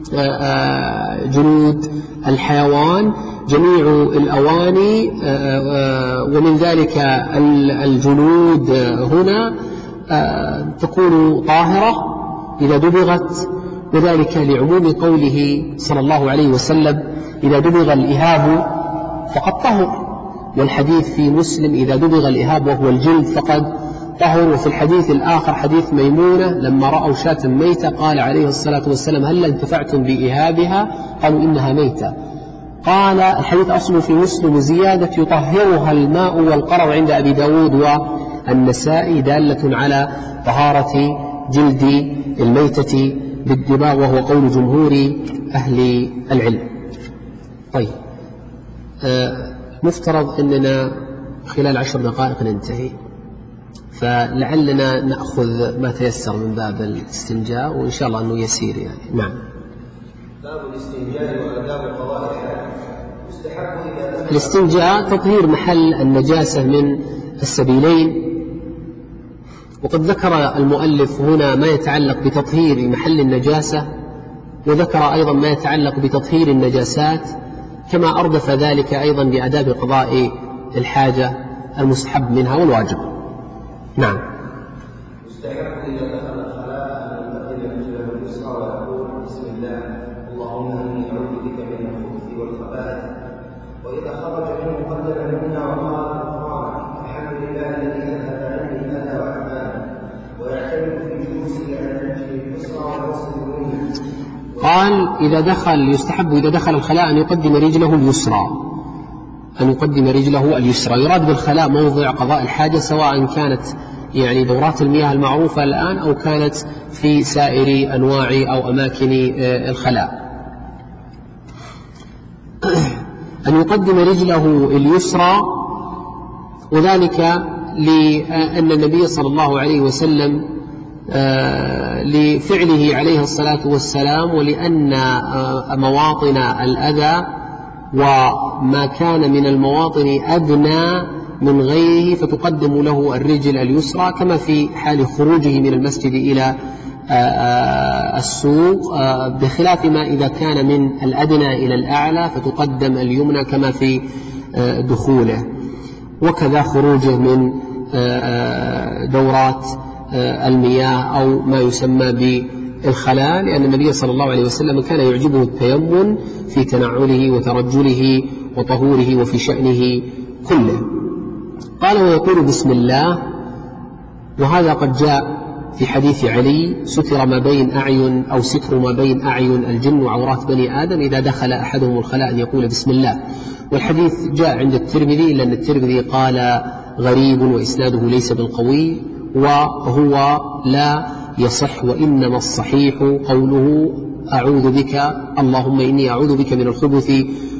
جلود الحيوان جميع الأواني، ومن ذلك الجلود هنا تكون طاهرة إذا دبغت، وذلك لعموم قوله صلى الله عليه وسلم إذا دبغ الإهاب فقد طهر، والحديث في مسلم إذا دبغ الإهاب وهو الجلد فقد طهر. وفي الحديث الآخر حديث ميمونة لما رأوا شاة ميتة قال عليه الصلاة والسلام هل انتفعتم بإهابها؟ قالوا إنها ميتة. قال الحديث أصله في مسلم زيادة يطهرها الماء والقرر عند أبي داود والنسائي دالة على طهارة جلد الميتة بالدماغ، وهو قول جمهور أهل العلم. طيب، آه مفترض أننا خلال عشر دقائق ننتهي، فلعلنا نأخذ ما تيسر من باب الاستنجاء، وإن شاء الله أنه يسير يعني. نعم. باب الاستنجاء وآداب قضاء الحاجة. يستحب إذا الاستنجاء تطهير محل النجاسة من السبيلين، وقد ذكر المؤلف هنا ما يتعلق بتطهير محل النجاسة، وذكر أيضا ما يتعلق بتطهير النجاسات، كما أردف ذلك أيضا بآداب قضاء الحاجة المستحب منها والواجب. نعم. يستحب إذا دخل الخلاء أن يقدم رجله اليسرى ويقول بسم الله اللهم إني أعوذ بك من الخبث والخبائث، وإذا خرج منه قدم اليمنى وقال غفرانك الحمد لله الذي أذهب عني الأذى وعافاني، ويعتمد في جلوسه على رجله اليسرى ويوصل اليمنى. قال إذا دخل يستحب إذا دخل الخلاء أن يقدم رجله اليسرى أن يقدم رجله اليسرى. يراد بالخلاء موضع قضاء الحاجة، سواء كانت يعني دورات المياه المعروفة الآن أو كانت في سائر أنواع أو أماكن الخلاء. أن يقدم رجله اليسرى، وذلك لأن النبي صلى الله عليه وسلم لفعله عليه الصلاة والسلام، ولأن مواطن الأذى وما كان من المواطن أدنى من غيره فتقدم له الرجل اليسرى، كما في حال خروجه من المسجد إلى السوق، بخلاف ما إذا كان من الأدنى إلى الأعلى فتقدم اليمنى كما في دخوله، وكذا خروجه من دورات المياه أو ما يسمى بالخلاء، لأن النبي صلى الله عليه وسلم كان يعجبه التيمم في تنعله وترجله وطهوره وفي شأنه كله. قال ويقول بسم الله، وهذا قد جاء في حديث علي ستر ما بين أعين أو ستر ما بين أعين الجن وعورات بني آدم إذا دخل أحدهم الخلاء أن يقول بسم الله. والحديث جاء عند الترمذي، إلا أن الترمذي قال غريب وإسناده ليس بالقوي، وهو لا يصح، وإنما الصحيح قوله أعوذ بك اللهم إني أعوذ بك من الخبث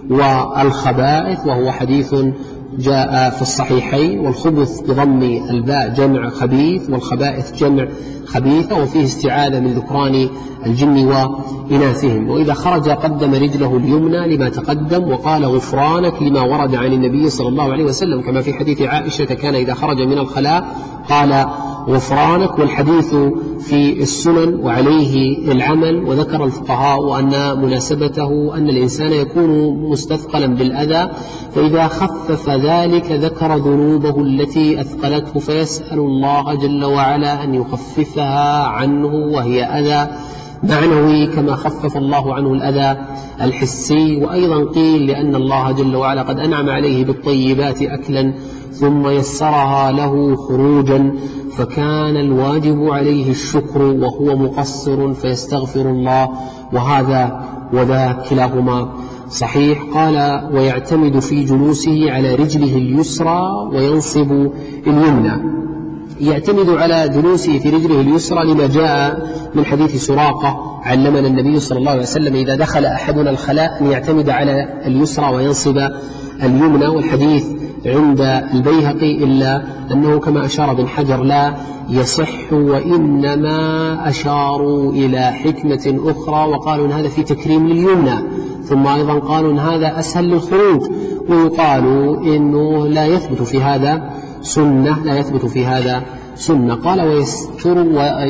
والخبائث، وهو حديث جاء في الصحيحين. والخبث بضم الباء جمع خبيث، والخبائث جمع خبيثة، وفيه استعاذة من ذكران الجن وإناثهم. وإذا خرج قدم رجله اليمنى لما تقدم، وقال غفرانك لما ورد عن النبي صلى الله عليه وسلم، كما في حديث عائشة كان إذا خرج من الخلاء قال غفرانك. والحديث في السنن وعليه العمل، وذكر الفقهاء أن مناسبته أن الإنسان يكون مستثقلا بالأذى، فإذا خفف ذلك ذكر ذنوبه التي أثقلته فيسأل الله جل وعلا أن يخففها عنه، وهي أذى معنوي كما خفف الله عنه الأذى الحسي. وأيضا قيل لأن الله جل وعلا قد أنعم عليه بالطيبات أكلا ثم يسرها له خروجا، فكان الواجب عليه الشكر وهو مقصر فيستغفر الله، وهذا وذا كلاهما صحيح. قال ويعتمد في جلوسه على رجله اليسرى وينصب اليمنى. يعتمد على جلوسه في رجله اليسرى لما جاء من حديث سراقة علمنا النبي صلى الله عليه وسلم إذا دخل أحدنا الخلاء أن يعتمد على اليسرى وينصب اليمنى. والحديث عند البيهقي إلا أنه كما أشار بن حجر لا يصح، وإنما أشاروا إلى حكمة أخرى وقالوا إن هذا في تكريم لليمنى، ثم أيضا قالوا إن هذا أسهل للخروج، ويقالوا إنه لا يثبت في هذا سنة لا يثبت في هذا سنة. قال ويستر,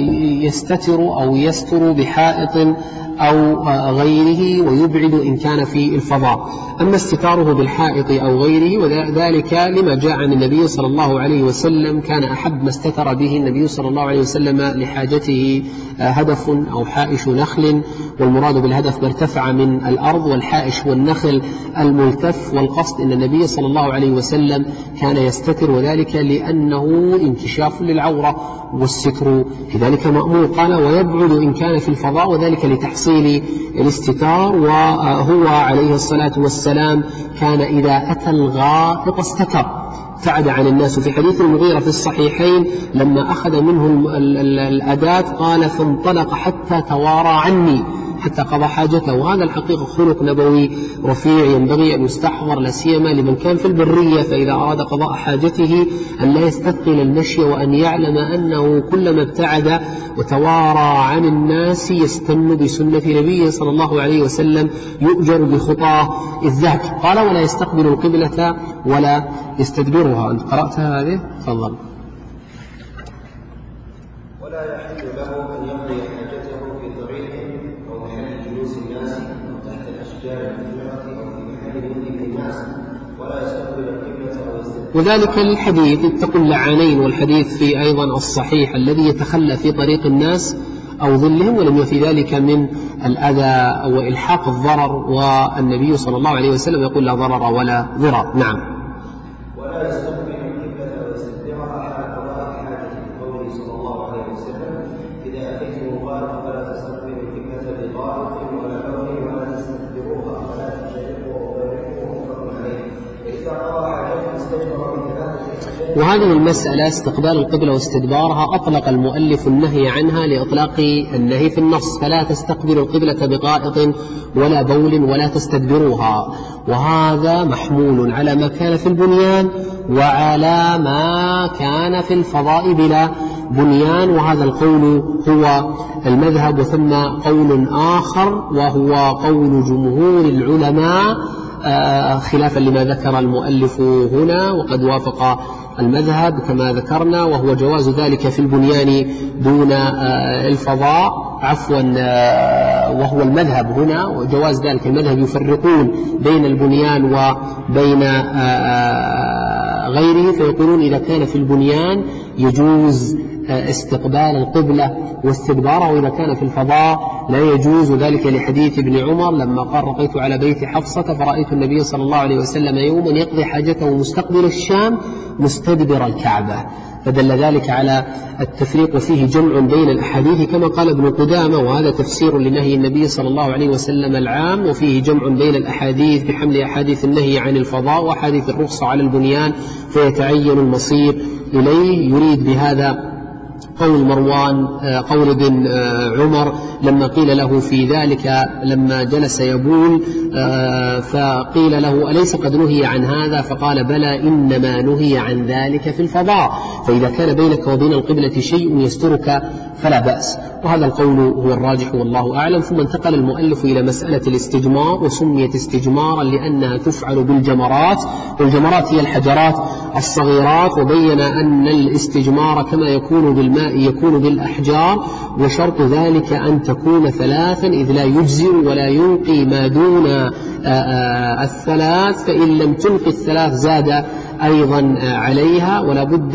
ويستتر أو يستر بحائط أو غيره ويبعد إن كان في الفضاء. أما استتاره بالحائط أو غيره وذلك لما جاء عن النبي صلى الله عليه وسلم، كان أحب ما استتر به النبي صلى الله عليه وسلم لحاجته هدف أو حائش نخل، والمراد بالهدف ما ارتفع من الأرض، والحائش والنخل الملتف، والقصد أن النبي صلى الله عليه وسلم كان يستتر، وذلك لأنه انكشاف للعورة والستر كذلك مأمور. قال ويبعد إن كان في الفضاء، وذلك لتحصيل الاستتار. وهو عليه الصلاة والسلام كان إذا أتى الغائط استتر، ابتعد عن الناس. في حديث المغيرة في الصحيحين لما أخذ منه الأداة قال فانطلق حتى توارى عني حتى قضى حاجته. وهذا الحقيقة خلق نبوي رفيع ينبغي أن يستحضر لا سيما لمن كان في البرية، فإذا أراد قضاء حاجته أن لا يستثقل المشي، وأن يعلم أنه كلما ابتعد وتوارى عن الناس يستن بسنة نبيه صلى الله عليه وسلم يؤجر بخطاه الذات. قال ولا يستقبل القبلة ولا يستدبرها. أنت قرأتها هذه؟ تفضل. ولا يحل له أن يقضي حاجته في طريق أو محل جلوس الناس أو تحت الأشجار المثمرة أو في محل ذكر الناس، ولا يستقبل القبلة أو يستدبرها. وذلك الحديث اتقوا اللعانين، والحديث في أيضا الصحيح الذي يتخلى في طريق الناس أو ظلهم ولم يفي ذلك من الأذى أو إلحاق الضرر، والنبي صلى الله عليه وسلم يقول لا ضرر ولا ضرر. نعم. ولا يستقبل القبلة أو يستدبرها حال قضاء حاجته بقوله صلى الله عليه وسلم إذا أتيتم مغارق فلا تستقبلوا القبلة بغائط ولا بول ولا تستدبروها ولا تشرقوا وباركوا متفق عليه. فإذا قضى حاجته استجمر بثلاثة أشياء. وهذه المسألة استقبال القبلة واستدبارها أطلق المؤلف النهي عنها لإطلاق النهي في النص، فلا تستقبلوا القبلة بغائط ولا بول ولا تستدبروها، وهذا محمول على ما كان في البنيان وعلى ما كان في الفضاء بلا بنيان، وهذا القول هو المذهب. وثم قول آخر وهو قول جمهور العلماء خلافا لما ذكر المؤلف هنا، وقد وافق المذهب كما ذكرنا، وهو جواز ذلك في البنيان دون الفضاء، عفوا وهو المذهب هنا وجواز ذلك. المذهب يفرقون بين البنيان وبين غيره، فيقولون إذا كان في البنيان يجوز استقبال القبلة واستدبارها، وإذا كان في الفضاء لا يجوز ذلك، لحديث ابن عمر لما قال رقيت على بيت حفصة فرأيت النبي صلى الله عليه وسلم يوما يقضي حاجته مستقبل الشام مستدبر الكعبة، فدل ذلك على التفريق، وفيه جمع بين الأحاديث كما قال ابن قدامة، وهذا تفسير لنهي النبي صلى الله عليه وسلم العام، وفيه جمع بين الأحاديث بحمل أحاديث النهي عن الفضاء وأحاديث الرخصة على البنيان فيتعين المصير إليه. يريد بهذا قول مروان قول ابن عمر لما قيل له في ذلك لما جلس يبول فقيل له أليس قد نهي عن هذا؟ فقال بلى إنما نهي عن ذلك في الفضاء، فإذا كان بينك وبين القبلة شيء يسترك فلا بأس، وهذا القول هو الراجح والله أعلم. ثم انتقل المؤلف إلى مسألة الاستجمار، وسميت استجمارا لأنها تفعل بالجمرات، والجمرات هي الحجرات الصغيرات، وبين أن الاستجمار كما يكون بالماء يكون بالأحجار، وشرط ذلك أن تكون ثلاثا إذ لا يجزئ ولا ينقي ما دون الثلاث، فإن لم تنقي الثلاث زاد أيضا عليها، ولا بد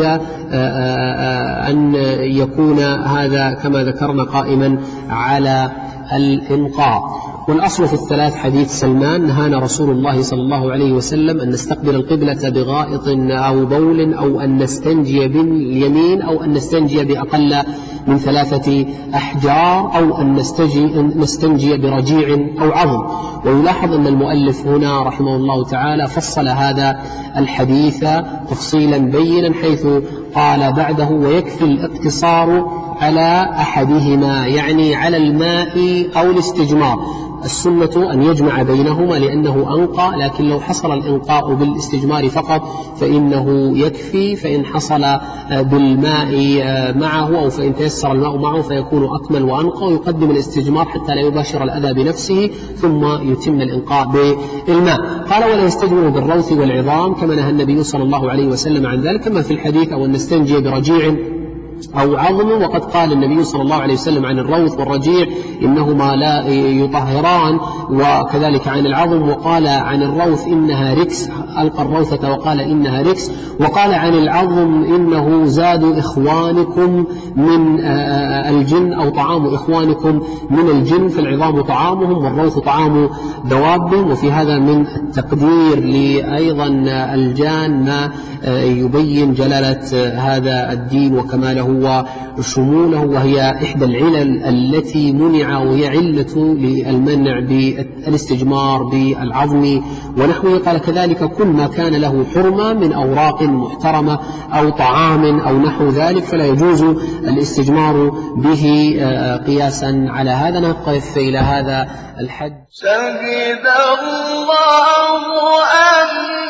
أن يكون هذا كما ذكرنا قائما على الإنقاء. والأصل في الثلاث حديث سلمان نهانا رسول الله صلى الله عليه وسلم أن نستقبل القبلة بغائط أو بول أو أن نستنجي باليمين أو أن نستنجي بأقل من ثلاثة أحجار أو أن نستنجي, نستنجي برجيع أو عظم. ويلاحظ أن المؤلف هنا رحمه الله تعالى فصل هذا الحديث تفصيلا بينا، حيث قال بعده ويكفي الاقتصار على أحدهما، يعني على الماء أو الاستجمار. السنة أن يجمع بينهما لأنه أنقى، لكن لو حصل الإنقاء بالاستجمار فقط فإنه يكفي، فإن حصل بالماء معه أو فإن تيسر الماء معه فيكون أكمل وأنقى، ويقدم الاستجمار حتى لا يباشر الأذى بنفسه ثم يتم الإنقاء بالماء. قال ولا يستجمر بالروث والعظام كما نهى النبي صلى الله عليه وسلم عن ذلك، كما في الحديث أو أن نستنجي برجيع أو عظم، وقد قال النبي صلى الله عليه وسلم عن الروث والرجيع إنهما لا يطهران، وكذلك عن العظم، وقال عن الروث إنها ركس، ألقى الروثة وقال إنها ركس، وقال عن العظم إنه زاد إخوانكم من الجن أو طعام إخوانكم من الجن، فالعظام طعامهم والروث طعام دوابهم. وفي هذا من التقدير لأيضا الجان ما يبين جلالة هذا الدين وكماله وشموله، وهي إحدى العلل التي منع، وهي علة للمنع بالاستجمار بالعظم ونحوه. قال كذلك كل ما كان له حرمة من أوراق محترمة أو طعام أو نحو ذلك فلا يجوز الاستجمار به قياسا على هذا. نقف إلى هذا الحد. شهد الله أن